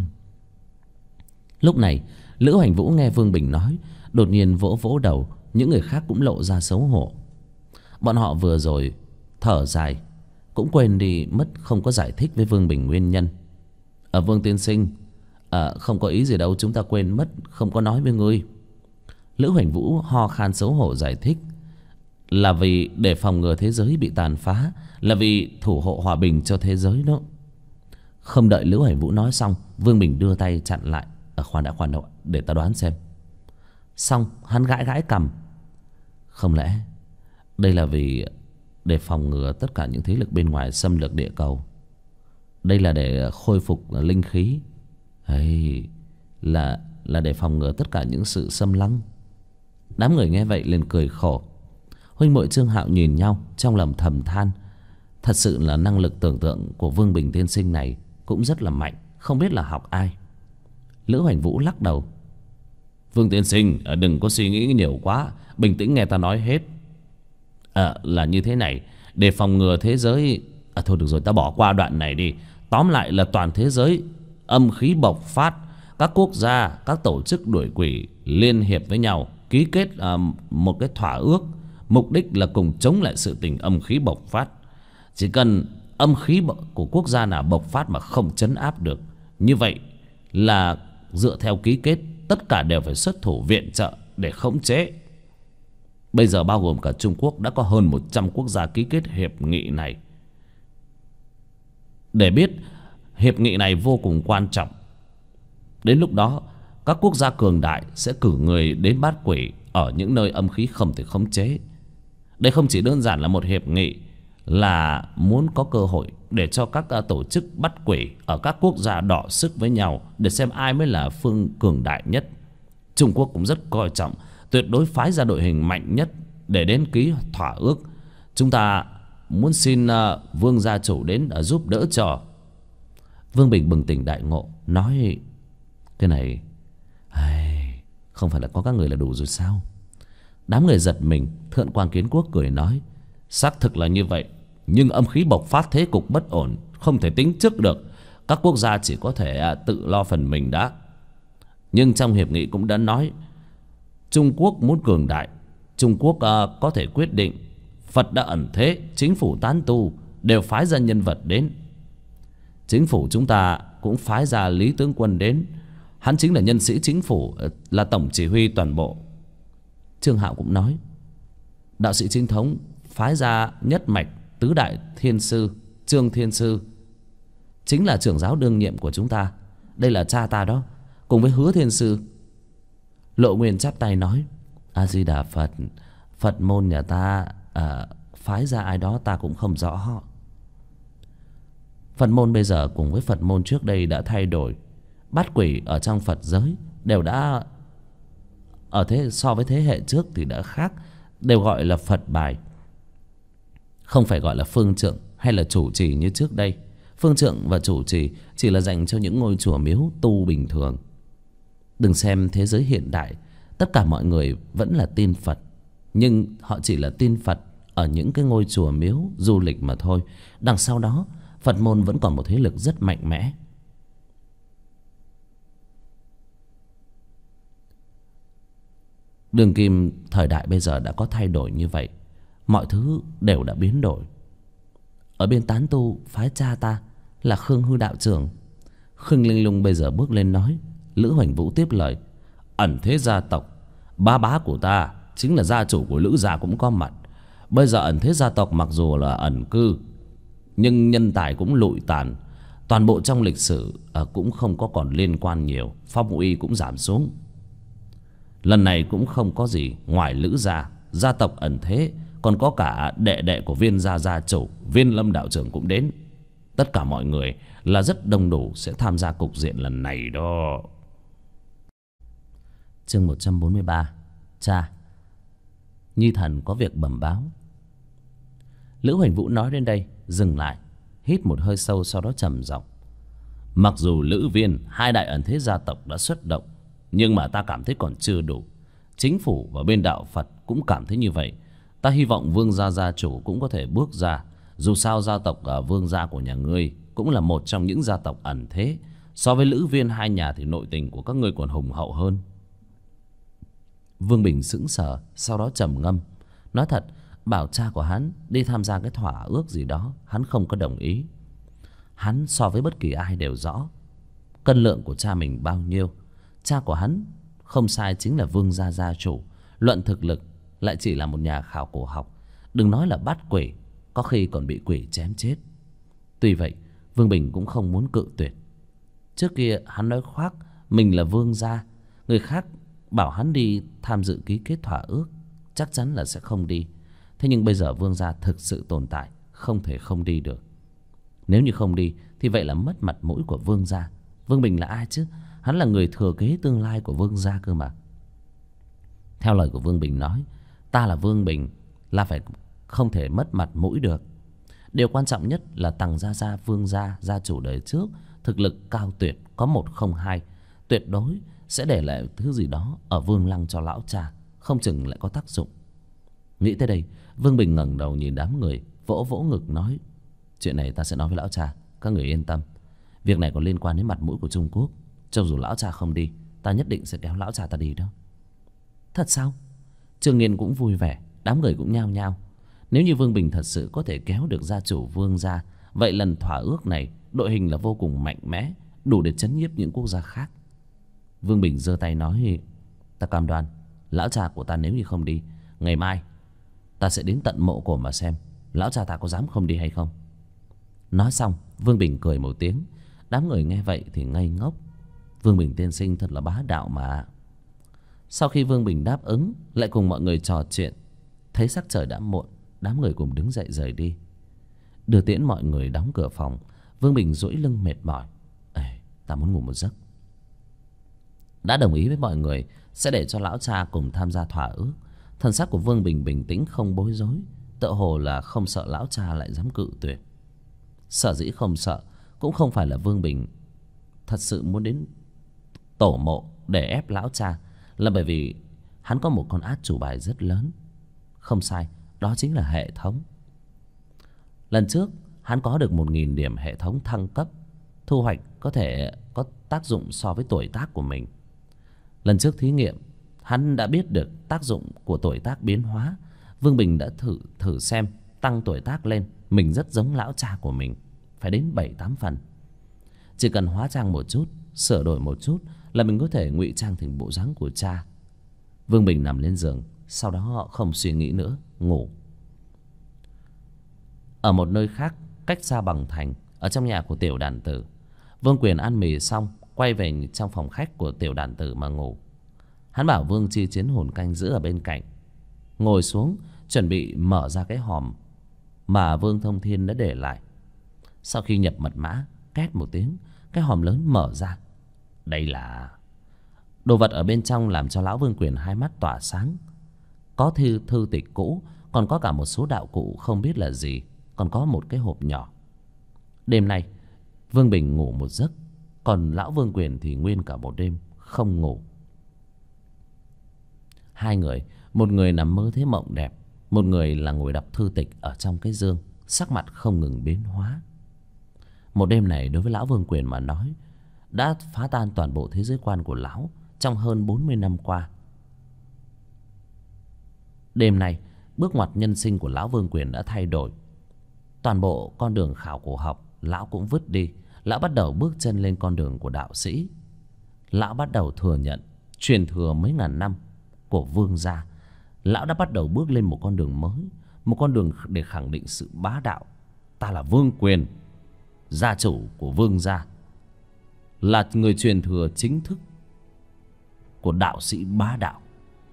Lúc này Lữ Hoành Vũ nghe Vương Bình nói, đột nhiên vỗ vỗ đầu. Những người khác cũng lộ ra xấu hổ. Bọn họ vừa rồi thở dài, cũng quên đi mất không có giải thích với Vương Bình nguyên nhân. Vương tiên sinh, không có ý gì đâu, chúng ta quên mất không có nói với ngươi. Lữ Hoành Vũ ho khan xấu hổ giải thích, là vì để phòng ngừa thế giới bị tàn phá, là vì thủ hộ hòa bình cho thế giới đó. Không đợi Lữ Hoành Vũ nói xong, Vương Bình đưa tay chặn lại. Khoan đã, để ta đoán xem. Xong hắn gãi cằm. Không lẽ đây là vì để phòng ngừa tất cả những thế lực bên ngoài xâm lược địa cầu? Đây là để khôi phục linh khí, hay là để phòng ngừa tất cả những sự xâm lăng? Đám người nghe vậy liền cười khổ. Huynh muội Trương Hạo nhìn nhau, trong lòng thầm than. Thật sự là năng lực tưởng tượng của Vương Bình tiên sinh này cũng rất là mạnh, không biết là học ai. Lữ Hoành Vũ lắc đầu. Vương tiên sinh, đừng có suy nghĩ nhiều quá, bình tĩnh nghe ta nói hết. Là như thế này, để phòng ngừa thế giới... thôi được rồi, ta bỏ qua đoạn này đi. Tóm lại là toàn thế giới âm khí bộc phát, các quốc gia, các tổ chức đuổi quỷ liên hiệp với nhau, ký kết một cái thỏa ước, mục đích là cùng chống lại sự tình âm khí bộc phát. Chỉ cần âm khí của quốc gia nào bộc phát mà không trấn áp được, như vậy là dựa theo ký kết, tất cả đều phải xuất thủ viện trợ để khống chế. Bây giờ bao gồm cả Trung Quốc đã có hơn 100 quốc gia ký kết hiệp nghị này. Để biết hiệp nghị này vô cùng quan trọng. Đến lúc đó các quốc gia cường đại sẽ cử người đến bắt quỷ ở những nơi âm khí không thể khống chế. Đây không chỉ đơn giản là một hiệp nghị, là muốn có cơ hội để cho các tổ chức bắt quỷ ở các quốc gia đọ sức với nhau để xem ai mới là phương cường đại nhất. Trung Quốc cũng rất coi trọng, tuyệt đối phái ra đội hình mạnh nhất để đến ký thỏa ước. Chúng ta muốn xin Vương gia chủ đến giúp đỡ cho. Vương Bình bừng tỉnh đại ngộ, nói: cái này không phải là có các người là đủ rồi sao? Đám người giật mình. Thượng quan Kiến Quốc cười nói: xác thực là như vậy, nhưng âm khí bộc phát thế cục bất ổn, không thể tính trước được. Các quốc gia chỉ có thể tự lo phần mình đã. Nhưng trong hiệp nghị cũng đã nói, Trung Quốc muốn cường đại, Trung Quốc có thể quyết định. Phật đã ẩn thế, chính phủ tán tu đều phái ra nhân vật đến. Chính phủ chúng ta cũng phái ra Lý tướng quân đến. Hắn chính là nhân sĩ chính phủ, là tổng chỉ huy toàn bộ. Trương Hạo cũng nói, đạo sĩ chính thống phái ra Nhất Mạch Tứ Đại Thiên Sư Trương Thiên Sư, chính là trưởng giáo đương nhiệm của chúng ta. Đây là cha ta đó, cùng với Hứa Thiên Sư. Lộ Nguyên chắp tay nói, A Di Đà Phật. Phật môn nhà ta phái ra ai đó ta cũng không rõ. Phật môn bây giờ cùng với Phật môn trước đây đã thay đổi. Bát quỷ ở trong Phật giới đều đã so với thế hệ trước thì đã khác, đều gọi là Phật bài, không phải gọi là phương trượng hay là chủ trì như trước đây. Phương trượng và chủ trì chỉ là dành cho những ngôi chùa miếu tu bình thường. Đừng xem thế giới hiện đại, tất cả mọi người vẫn là tin Phật, nhưng họ chỉ là tin Phật ở những cái ngôi chùa miếu du lịch mà thôi. Đằng sau đó Phật môn vẫn còn một thế lực rất mạnh mẽ. Đường kim thời đại bây giờ đã có thay đổi như vậy, mọi thứ đều đã biến đổi. Ở bên tán tu phái cha ta là Khương Hư đạo trưởng. Khương Linh Lung bây giờ bước lên nói. Lữ Hoành Vũ tiếp lời, ẩn thế gia tộc, ba bá của ta chính là gia chủ của Lữ gia cũng có mặt. Bây giờ ẩn thế gia tộc mặc dù là ẩn cư, nhưng nhân tài cũng lụi tàn. Toàn bộ trong lịch sử cũng không có còn liên quan nhiều, phong uy cũng giảm xuống. Lần này cũng không có gì ngoài Lữ gia, gia tộc ẩn thế, còn có cả đệ đệ của Viên gia gia chủ Viên Lâm đạo trưởng cũng đến. Tất cả mọi người là rất đông đủ sẽ tham gia cục diện lần này đó. Chương 143. Cha, Nhi thần có việc bẩm báo. Lữ Hoành Vũ nói đến đây dừng lại, hít một hơi sâu, sau đó trầm giọng, mặc dù Lữ Viên, hai đại ẩn thế gia tộc đã xuất động, nhưng mà ta cảm thấy còn chưa đủ. Chính phủ và bên đạo Phật cũng cảm thấy như vậy. Ta hy vọng Vương gia gia chủ cũng có thể bước ra. Dù sao gia tộc Vương gia của nhà ngươi cũng là một trong những gia tộc ẩn thế. So với Lữ Viên hai nhà thì nội tình của các ngươi còn hùng hậu hơn. Vương Bình sững sờ, sau đó trầm ngâm. Nói thật, bảo cha của hắn đi tham gia cái thỏa ước gì đó, hắn không có đồng ý. Hắn so với bất kỳ ai đều rõ cân lượng của cha mình bao nhiêu. Cha của hắn không sai chính là Vương gia gia chủ, luận thực lực lại chỉ là một nhà khảo cổ học. Đừng nói là bắt quỷ, có khi còn bị quỷ chém chết. Tuy vậy Vương Bình cũng không muốn cự tuyệt. Trước kia hắn nói khoác mình là Vương gia, người khác bảo hắn đi tham dự ký kết thỏa ước chắc chắn là sẽ không đi. Thế nhưng bây giờ Vương gia thực sự tồn tại, không thể không đi được. Nếu như không đi thì vậy là mất mặt mũi của Vương gia. Vương Bình là ai chứ? Hắn là người thừa kế tương lai của Vương gia cơ mà. Theo lời của Vương Bình nói, ta là Vương Bình là phải không thể mất mặt mũi được. Điều quan trọng nhất là Tằng gia Vương gia gia chủ đời trước thực lực cao tuyệt, có một không hai, tuyệt đối sẽ để lại thứ gì đó ở Vương lăng cho lão cha, không chừng lại có tác dụng. Nghĩ tới đây, Vương Bình ngẩng đầu nhìn đám người, vỗ vỗ ngực nói, chuyện này ta sẽ nói với lão cha, các người yên tâm. Việc này còn liên quan đến mặt mũi của Trung Quốc. Cho dù lão cha không đi, ta nhất định sẽ kéo lão cha ta đi đó. Thật sao? Trương Nghiên cũng vui vẻ, đám người cũng nhao nhao. Nếu như Vương Bình thật sự có thể kéo được gia chủ Vương gia, vậy lần thỏa ước này đội hình là vô cùng mạnh mẽ, đủ để chấn nhiếp những quốc gia khác. Vương Bình giơ tay nói, ta cam đoan lão cha của ta nếu như không đi, ngày mai ta sẽ đến tận mộ cổ mà xem lão cha ta có dám không đi hay không. Nói xong Vương Bình cười một tiếng. Đám người nghe vậy thì ngây ngốc. Vương Bình tiên sinh thật là bá đạo mà. Sau khi Vương Bình đáp ứng, lại cùng mọi người trò chuyện. Thấy sắc trời đã muộn, đám người cùng đứng dậy rời đi. Đưa tiễn mọi người đóng cửa phòng, Vương Bình duỗi lưng mệt mỏi. Ê, ta muốn ngủ một giấc. Đã đồng ý với mọi người sẽ để cho lão cha cùng tham gia thỏa ước. Thần sắc của Vương Bình bình tĩnh không bối rối, tựa hồ là không sợ lão cha lại dám cự tuyệt. Sở dĩ không sợ cũng không phải là Vương Bình thật sự muốn đến tổ mộ để ép lão cha, là bởi vì hắn có một con át chủ bài rất lớn. Không sai, đó chính là hệ thống. Lần trước hắn có được 1000 điểm hệ thống thăng cấp, thu hoạch có thể có tác dụng so với tuổi tác của mình. Lần trước thí nghiệm Hắn đã biết được tác dụng của tuổi tác biến hóa. Vương Bình đã thử xem tăng tuổi tác lên, mình rất giống lão cha của mình, phải đến 7-8 phần. Chỉ cần hóa trang một chút, sửa đổi một chút là mình có thể ngụy trang thành bộ dáng của cha. Vương Bình nằm lên giường, sau đó không suy nghĩ nữa, ngủ. Ở một nơi khác, cách xa Bằng Thành, ở trong nhà của Tiểu Đàn Tử, Vương Quyền ăn mì xong quay về trong phòng khách của Tiểu Đàn Tử mà ngủ. Hắn bảo Vương Chi Chiến Hồn canh giữ ở bên cạnh, ngồi xuống chuẩn bị mở ra cái hòm mà Vương Thông Thiên đã để lại. Sau khi nhập mật mã, két một tiếng, cái hòm lớn mở ra. Đây là đồ vật ở bên trong làm cho lão Vương Quyền hai mắt tỏa sáng. Có thư tịch cũ, còn có cả một số đạo cụ không biết là gì, còn có một cái hộp nhỏ. Đêm nay Vương Bình ngủ một giấc, còn lão Vương Quyền thì nguyên cả một đêm không ngủ. Hai người, một người nằm mơ thấy mộng đẹp, một người là ngồi đọc thư tịch ở trong cái giường, sắc mặt không ngừng biến hóa. Một đêm này đối với lão Vương Quyền mà nói đã phá tan toàn bộ thế giới quan của lão trong hơn 40 năm qua. Đêm nay bước ngoặt nhân sinh của lão Vương Quyền đã thay đổi. Toàn bộ con đường khảo cổ học lão cũng vứt đi. Lão bắt đầu bước chân lên con đường của đạo sĩ. Lão bắt đầu thừa nhận truyền thừa mấy ngàn năm của Vương gia. Lão đã bắt đầu bước lên một con đường mới, một con đường để khẳng định sự bá đạo. Ta là Vương Quyền, gia chủ của Vương gia, là người truyền thừa chính thức của đạo sĩ bá đạo.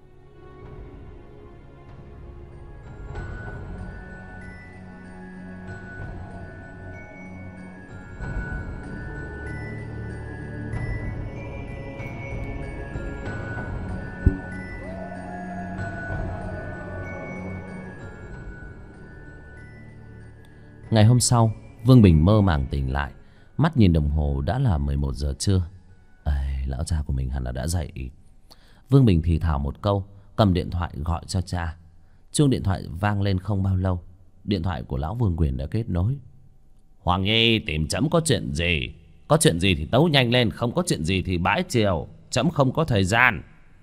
Ngày hôm sau, Vương Bình mơ màng tỉnh lại, mắt nhìn đồng hồ đã là 11 giờ trưa. Lão cha của mình hẳn là đã dậy. Vương Bình thì thào một câu, cầm điện thoại gọi cho cha. Chuông điện thoại vang lên không bao lâu, điện thoại của lão Vương Quyền đã kết nối. Hoàng Nhi tìm trẫm có chuyện gì? Có chuyện gì thì tấu nhanh lên, không có chuyện gì thì bãi chiều, trẫm không có thời gian.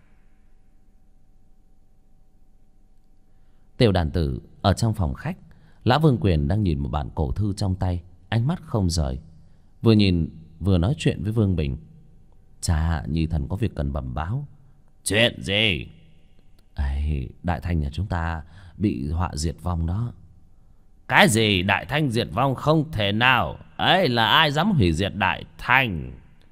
Tiểu Đàn Tử ở trong phòng khách, lão Vương Quyền đang nhìn một bản cổ thư trong tay, ánh mắt không rời, vừa nhìn vừa nói chuyện với Vương Bình. Cha, Nhi thần có việc cần bẩm báo. Chuyện gì? Đại Thanh nhà chúng ta bị họa diệt vong đó. Cái gì Đại Thanh diệt vong? Không thể nào. Ấy là ai dám hủy diệt Đại Thanh?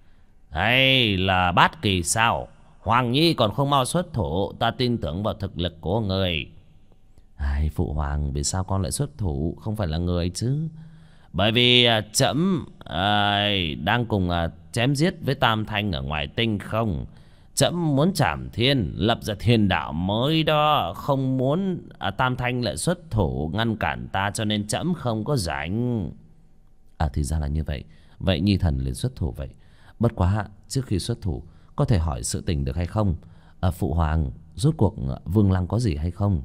Hay là Bát Kỳ sao? Hoàng Nhi còn không mau xuất thủ, ta tin tưởng vào thực lực của người. Phụ hoàng, vì sao con lại xuất thủ, không phải là người chứ? Bởi vì trẫm đang cùng chém giết với Tam Thanh ở ngoài tinh không. Trẫm muốn trảm thiên, lập ra thiên đạo mới đó. Không muốn Tam Thanh lại xuất thủ ngăn cản ta, cho nên trẫm không có rảnh. Thì ra là như vậy. Vậy Nhi thần liền xuất thủ vậy. Bất quá trước khi xuất thủ, có thể hỏi sự tình được hay không? Phụ hoàng, rốt cuộc Vương Lăng có gì hay không?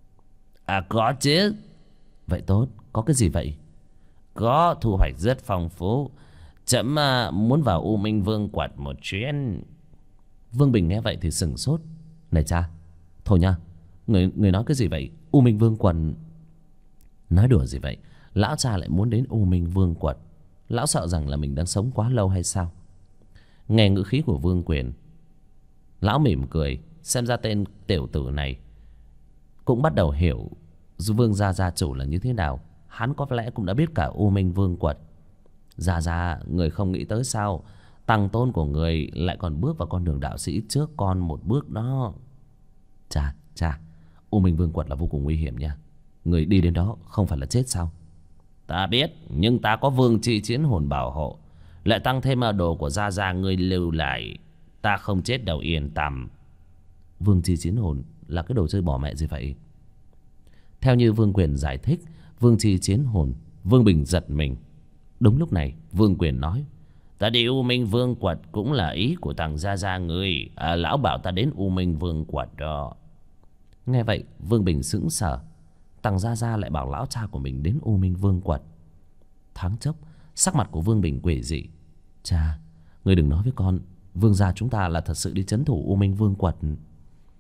Có chứ. Vậy tốt, có cái gì vậy? Có thu hoạch rất phong phú. Trẫm muốn vào U Minh Vương quật một chuyến. Vương Bình nghe vậy thì sửng sốt. Này cha, thôi nha, người nói cái gì vậy? U Minh Vương quật? Nói đùa gì vậy? Lão cha lại muốn đến U Minh Vương quật. Lão sợ rằng là mình đang sống quá lâu hay sao? Nghe ngữ khí của Vương Quyền, lão mỉm cười. Xem ra tên tiểu tử này cũng bắt đầu hiểu Vương gia gia chủ là như thế nào. Hắn có lẽ cũng đã biết cả U Minh Vương quật. Gia người không nghĩ tới sao tăng tôn của người lại còn bước vào con đường đạo sĩ trước con một bước đó. Cha, U Minh Vương quật là vô cùng nguy hiểm nha. Người đi đến đó không phải là chết sao? Ta biết, nhưng ta có Vương Chi Chiến Hồn bảo hộ, lại tăng thêm đồ của gia người lưu lại, ta không chết đâu, yên tâm. Vương Chi Chiến Hồn là cái đồ chơi bỏ mẹ gì vậy? Theo như Vương Quyền giải thích Vương Chi Chiến Hồn, Vương Bình giật mình. Đúng lúc này Vương Quyền nói: Ta đi U Minh Vương quật cũng là ý của thằng gia người. Lão bảo ta đến U Minh Vương quật đó. Nghe vậy Vương Bình sững sờ. Thằng gia lại bảo lão cha của mình đến U Minh Vương quật. Thoáng chốc sắc mặt của Vương Bình quỷ dị. Cha, người đừng nói với con Vương gia chúng ta là thật sự đi trấn thủ U Minh Vương quật.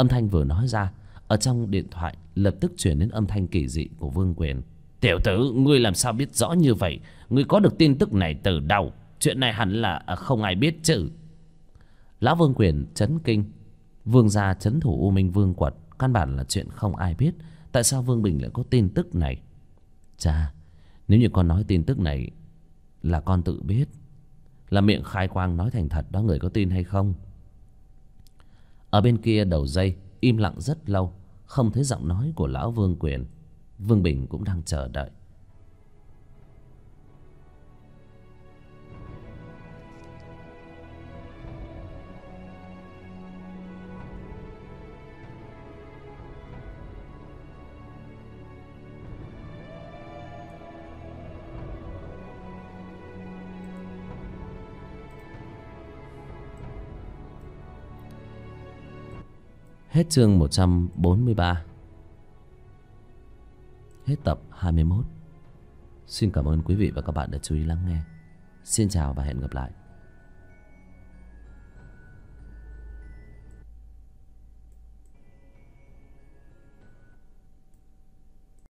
Âm thanh vừa nói ra, ở trong điện thoại lập tức truyền đến âm thanh kỳ dị của Vương Quyền. Tiểu tử, ngươi làm sao biết rõ như vậy? Ngươi có được tin tức này từ đâu? Chuyện này hẳn là không ai biết chứ. Lão Vương Quyền chấn kinh. Vương gia trấn thủ U Minh Vương quật căn bản là chuyện không ai biết. Tại sao Vương Bình lại có tin tức này? Chà, nếu như con nói tin tức này là con tự biết, là miệng khai quang nói thành thật đó, người có tin hay không? Ở bên kia đầu dây im lặng rất lâu, không thấy giọng nói của lão Vương Quyền. Vương Bình cũng đang chờ đợi. Hết chương 143. Hết tập 21. Xin cảm ơn quý vị và các bạn đã chú ý lắng nghe. Xin chào và hẹn gặp lại.